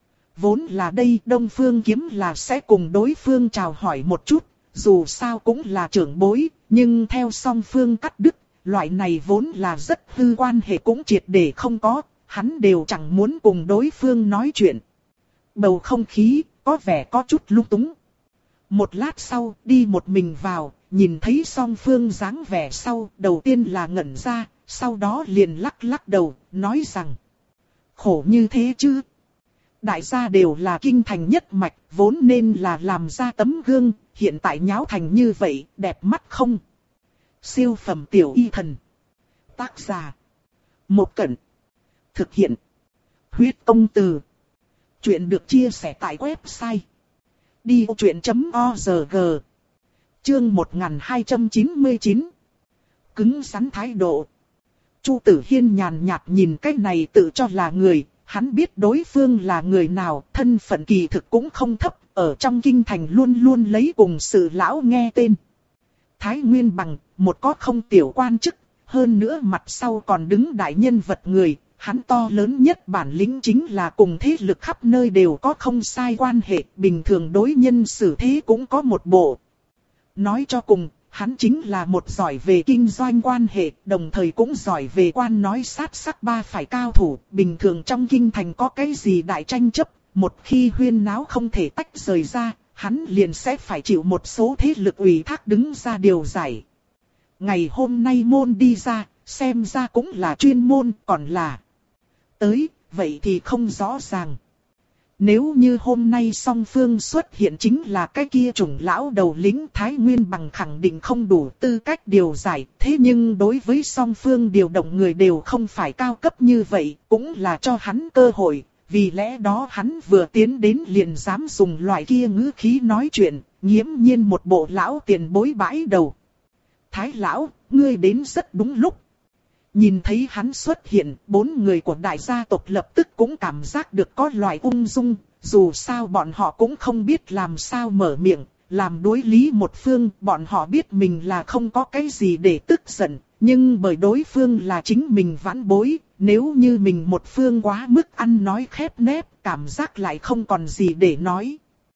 Vốn là đây Đông Phương Kiếm là sẽ cùng đối phương chào hỏi một chút, dù sao cũng là trưởng bối, nhưng theo song phương cắt đứt, loại này vốn là rất hư quan hệ cũng triệt để không có, hắn đều chẳng muốn cùng đối phương nói chuyện. Bầu không khí có vẻ có chút lung túng. Một lát sau đi một mình vào, nhìn thấy song phương dáng vẻ sau, đầu tiên là ngẩn ra, sau đó liền lắc lắc đầu, nói rằng khổ như thế chứ. Đại gia đều là kinh thành nhất mạch, vốn nên là làm ra tấm gương, hiện tại nháo thành như vậy, đẹp mắt không? Siêu phẩm tiểu y thần. Tác giả Một Cẩn. Thực hiện Huyết Công Từ. Chuyện được chia sẻ tại website đi vô chuyện chấm org. Chương một nghìn hai trăm chín mươi chín. Cứng rắn thái độ. Chu Tử Hiên nhàn nhạt nhìn cái này tự cho là người, hắn biết đối phương là người nào, thân phận kỳ thực cũng không thấp, ở trong kinh thành luôn luôn lấy cùng sự lão nghe tên. Thái Nguyên Bằng, một có không tiểu quan chức, hơn nữa mặt sau còn đứng đại nhân vật người, hắn to lớn nhất bản lĩnh chính là cùng thế lực khắp nơi đều có không sai quan hệ, bình thường đối nhân xử thế cũng có một bộ. Nói cho cùng, hắn chính là một giỏi về kinh doanh quan hệ, đồng thời cũng giỏi về quan nói sát sắc ba phải cao thủ, bình thường trong kinh thành có cái gì đại tranh chấp, một khi huyên náo không thể tách rời ra, hắn liền sẽ phải chịu một số thế lực ủy thác đứng ra điều giải. Ngày hôm nay môn đi ra, xem ra cũng là chuyên môn, còn là tới, vậy thì không rõ ràng. Nếu như hôm nay song phương xuất hiện chính là cái kia chủng lão đầu lính Thái Nguyên Bằng khẳng định không đủ tư cách điều giải. Thế nhưng đối với song phương điều động người đều không phải cao cấp như vậy, cũng là cho hắn cơ hội. Vì lẽ đó hắn vừa tiến đến liền dám dùng loại kia ngữ khí nói chuyện, nghiễm nhiên một bộ lão tiền bối bãi đầu. Thái lão, ngươi đến rất đúng lúc. Nhìn thấy hắn xuất hiện, bốn người của đại gia tộc lập tức cũng cảm giác được có loại ung dung, dù sao bọn họ cũng không biết làm sao mở miệng, làm đối lý một phương, bọn họ biết mình là không có cái gì để tức giận, nhưng bởi đối phương là chính mình vãn bối, nếu như mình một phương quá mức ăn nói khép nép, cảm giác lại không còn gì để nói.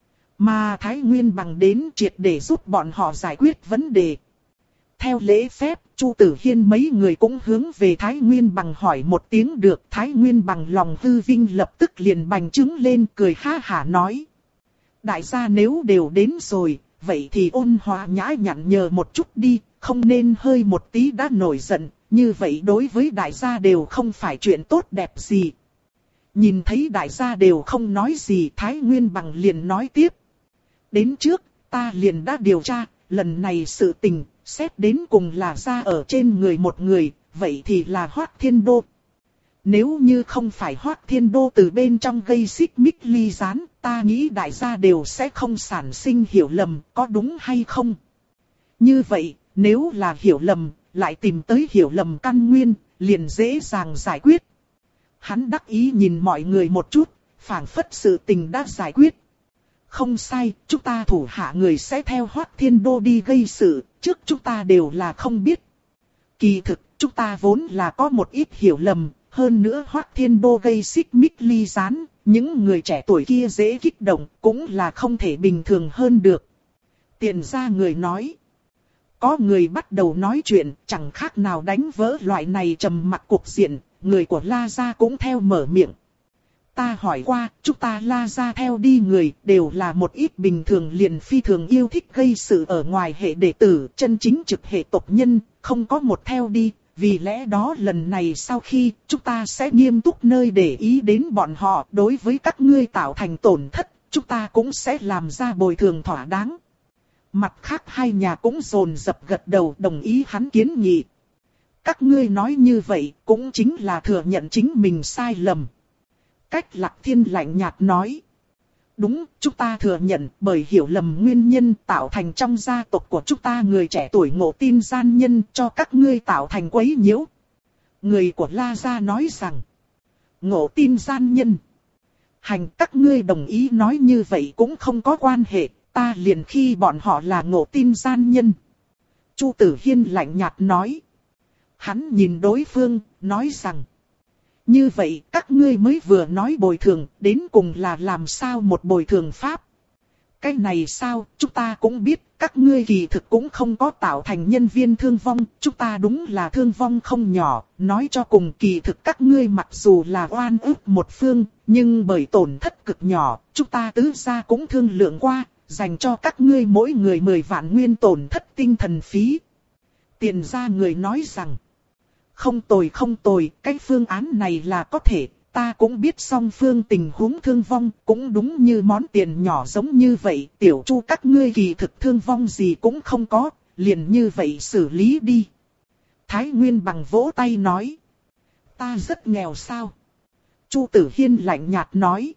Mà Thái Nguyên Bằng đến triệt để giúp bọn họ giải quyết vấn đề. Theo lễ phép, Chu Tử Hiên mấy người cũng hướng về Thái Nguyên Bằng hỏi một tiếng được. Thái Nguyên Bằng lòng hư vinh lập tức liền bành trướng lên cười ha hả nói. Đại gia nếu đều đến rồi, vậy thì ôn hòa nhã nhặn nhờ một chút đi, không nên hơi một tí đã nổi giận, như vậy đối với đại gia đều không phải chuyện tốt đẹp gì. Nhìn thấy đại gia đều không nói gì, Thái Nguyên Bằng liền nói tiếp. Đến trước, ta liền đã điều tra, lần này sự tình, xét đến cùng là ra ở trên người một người, vậy thì là Hoắc Thiên Đô. Nếu như không phải Hoắc Thiên Đô từ bên trong gây xích mích ly gián, ta nghĩ đại gia đều sẽ không sản sinh hiểu lầm, có đúng hay không? Như vậy, nếu là hiểu lầm, lại tìm tới hiểu lầm căn nguyên, liền dễ dàng giải quyết. Hắn đắc ý nhìn mọi người một chút, phảng phất sự tình đã giải quyết. Không sai, chúng ta thủ hạ người sẽ theo Hoắc Thiên Đô đi gây sự, trước chúng ta đều là không biết. Kỳ thực, chúng ta vốn là có một ít hiểu lầm, hơn nữa Hoắc Thiên Đô gây xích mích ly gián, những người trẻ tuổi kia dễ kích động, cũng là không thể bình thường hơn được. Tiền gia người nói. Có người bắt đầu nói chuyện, chẳng khác nào đánh vỡ loại này trầm mặc cục diện, người của La Gia cũng theo mở miệng. Ta hỏi qua, chúng ta La Gia theo đi người, đều là một ít bình thường liền phi thường yêu thích gây sự ở ngoài hệ đệ tử, chân chính trực hệ tộc nhân, không có một theo đi. Vì lẽ đó lần này sau khi chúng ta sẽ nghiêm túc nơi để ý đến bọn họ, đối với các ngươi tạo thành tổn thất, chúng ta cũng sẽ làm ra bồi thường thỏa đáng. Mặt khác hai nhà cũng dồn dập gật đầu đồng ý hắn kiến nghị. các ngươi nói như vậy cũng chính là thừa nhận chính mình sai lầm. Cách Lạc Thiên lạnh nhạt nói. Đúng, chúng ta thừa nhận bởi hiểu lầm nguyên nhân tạo thành trong gia tộc của chúng ta người trẻ tuổi ngộ tin gian nhân cho các ngươi tạo thành quấy nhiễu. Người của La Gia nói rằng, ngộ tin gian nhân. Hành, các ngươi đồng ý nói như vậy cũng không có quan hệ, ta liền khi bọn họ là ngộ tin gian nhân. Chu Tử Hiên lạnh nhạt nói. Hắn nhìn đối phương, nói rằng, như vậy các ngươi mới vừa nói bồi thường, đến cùng là làm sao một bồi thường pháp. Cái này sao, chúng ta cũng biết, các ngươi kỳ thực cũng không có tạo thành nhân viên thương vong, chúng ta đúng là thương vong không nhỏ, nói cho cùng kỳ thực các ngươi mặc dù là oan ức một phương, nhưng bởi tổn thất cực nhỏ, chúng ta tứ gia cũng thương lượng qua, dành cho các ngươi mỗi người mười vạn nguyên tổn thất tinh thần phí. Tiền gia người nói rằng, không tồi không tồi, cái phương án này là có thể, ta cũng biết song phương tình huống thương vong, cũng đúng như món tiền nhỏ giống như vậy, tiểu Chu các ngươi kỳ thực thương vong gì cũng không có, liền như vậy xử lý đi. Thái Nguyên Bằng vỗ tay nói, ta rất nghèo sao? Chu Tử Hiên lạnh nhạt nói.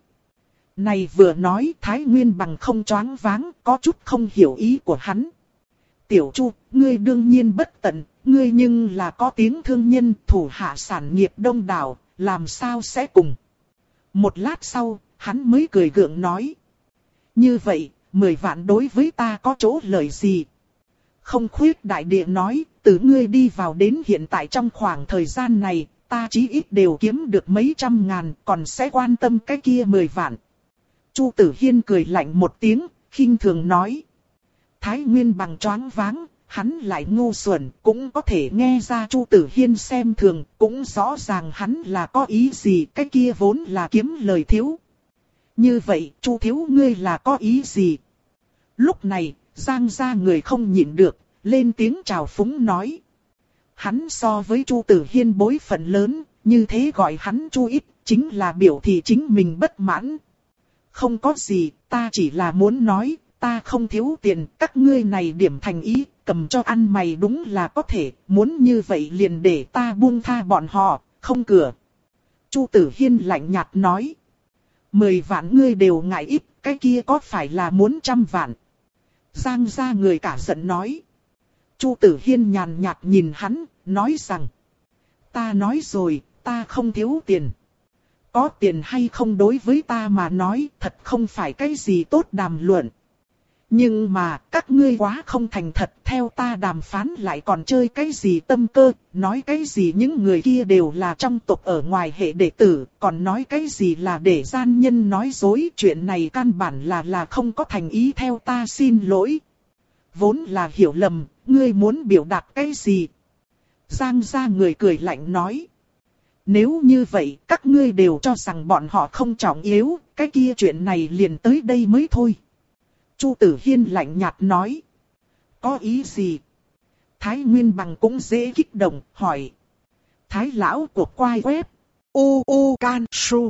Này vừa nói Thái Nguyên Bằng không choáng váng, có chút không hiểu ý của hắn. Tiểu Chu, ngươi đương nhiên bất tận, ngươi nhưng là có tiếng thương nhân, thủ hạ sản nghiệp đông đảo, làm sao sẽ cùng. Một lát sau, hắn mới cười gượng nói. Như vậy, mười vạn đối với ta có chỗ lợi gì? Không khuyết đại địa nói, từ ngươi đi vào đến hiện tại trong khoảng thời gian này, ta chí ít đều kiếm được mấy trăm ngàn, còn sẽ quan tâm cái kia mười vạn. Chu Tử Hiên cười lạnh một tiếng, khinh thường nói. Thái Nguyên Bằng choáng váng, hắn lại ngu xuẩn, cũng có thể nghe ra Chu Tử Hiên xem thường, cũng rõ ràng hắn là có ý gì, cái kia vốn là kiếm lời thiếu. Như vậy, Chu thiếu ngươi là có ý gì? Lúc này, Giang gia người không nhịn được, lên tiếng chào phúng nói. Hắn so với Chu Tử Hiên bối phận lớn, như thế gọi hắn Chu ít, chính là biểu thị chính mình bất mãn. Không có gì, ta chỉ là muốn nói, ta không thiếu tiền, các ngươi này điểm thành ý, cầm cho ăn mày đúng là có thể, muốn như vậy liền để ta buông tha bọn họ, không cửa. Chu Tử Hiên lạnh nhạt nói. Mười vạn ngươi đều ngại ít, cái kia có phải là muốn trăm vạn? Giang gia người cả giận nói. Chu Tử Hiên nhàn nhạt nhìn hắn, nói rằng. Ta nói rồi, ta không thiếu tiền. Có tiền hay không đối với ta mà nói, thật không phải cái gì tốt đàm luận. Nhưng mà, các ngươi quá không thành thật, theo ta đàm phán lại còn chơi cái gì tâm cơ, nói cái gì những người kia đều là trong tộc ở ngoài hệ đệ tử, còn nói cái gì là để gian nhân nói dối, chuyện này căn bản là là không có thành ý theo ta xin lỗi. Vốn là hiểu lầm, ngươi muốn biểu đạt cái gì? Giang gia người cười lạnh nói. Nếu như vậy, các ngươi đều cho rằng bọn họ không trọng yếu, cái kia chuyện này liền tới đây mới thôi. Chu Tử Hiên lạnh nhạt nói. Có ý gì? Thái Nguyên Bằng cũng dễ kích động, hỏi. Thái lão của quai web. U U Can Su.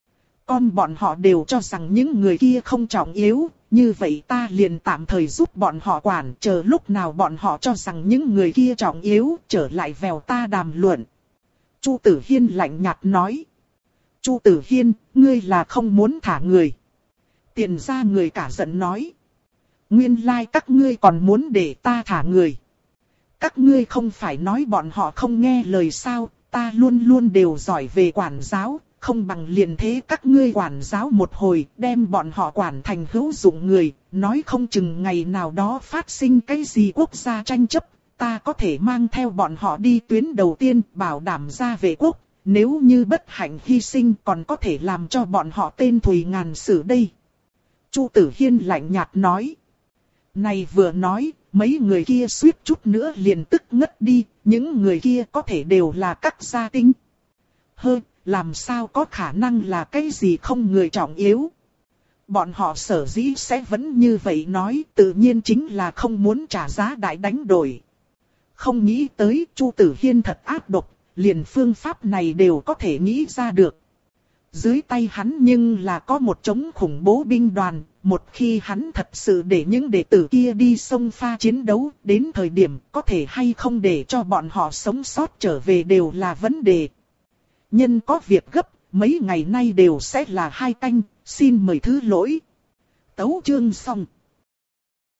Con bọn họ đều cho rằng những người kia không trọng yếu, như vậy ta liền tạm thời giúp bọn họ quản, chờ lúc nào bọn họ cho rằng những người kia trọng yếu, trở lại vèo ta đàm luận. Chu Tử Hiên lạnh nhạt nói. Chu Tử Hiên, ngươi là không muốn thả người. Tiền gia người cả giận nói. Nguyên lai like các ngươi còn muốn để ta thả người. Các ngươi không phải nói bọn họ không nghe lời sao, ta luôn luôn đều giỏi về quản giáo, không bằng liền thế các ngươi quản giáo một hồi, đem bọn họ quản thành hữu dụng người, nói không chừng ngày nào đó phát sinh cái gì quốc gia tranh chấp, ta có thể mang theo bọn họ đi tuyến đầu tiên, bảo đảm ra về quốc, nếu như bất hạnh hy sinh còn có thể làm cho bọn họ tên thùy ngàn sử đây. Chu Tử Hiên lạnh nhạt nói. Này vừa nói, mấy người kia suýt chút nữa liền tức ngất đi, những người kia có thể đều là các gia tinh. Hơ, làm sao có khả năng là cái gì không người trọng yếu. Bọn họ sở dĩ sẽ vẫn như vậy nói, tự nhiên chính là không muốn trả giá đại đánh đổi. Không nghĩ tới Chu Tử Hiên thật ác độc, liền phương pháp này đều có thể nghĩ ra được. Dưới tay hắn nhưng là có một chống khủng bố binh đoàn, một khi hắn thật sự để những đệ tử kia đi xông pha chiến đấu, đến thời điểm có thể hay không để cho bọn họ sống sót trở về đều là vấn đề. Nhân có việc gấp, mấy ngày nay đều sẽ là hai canh, xin mời thứ lỗi. Tấu chương xong.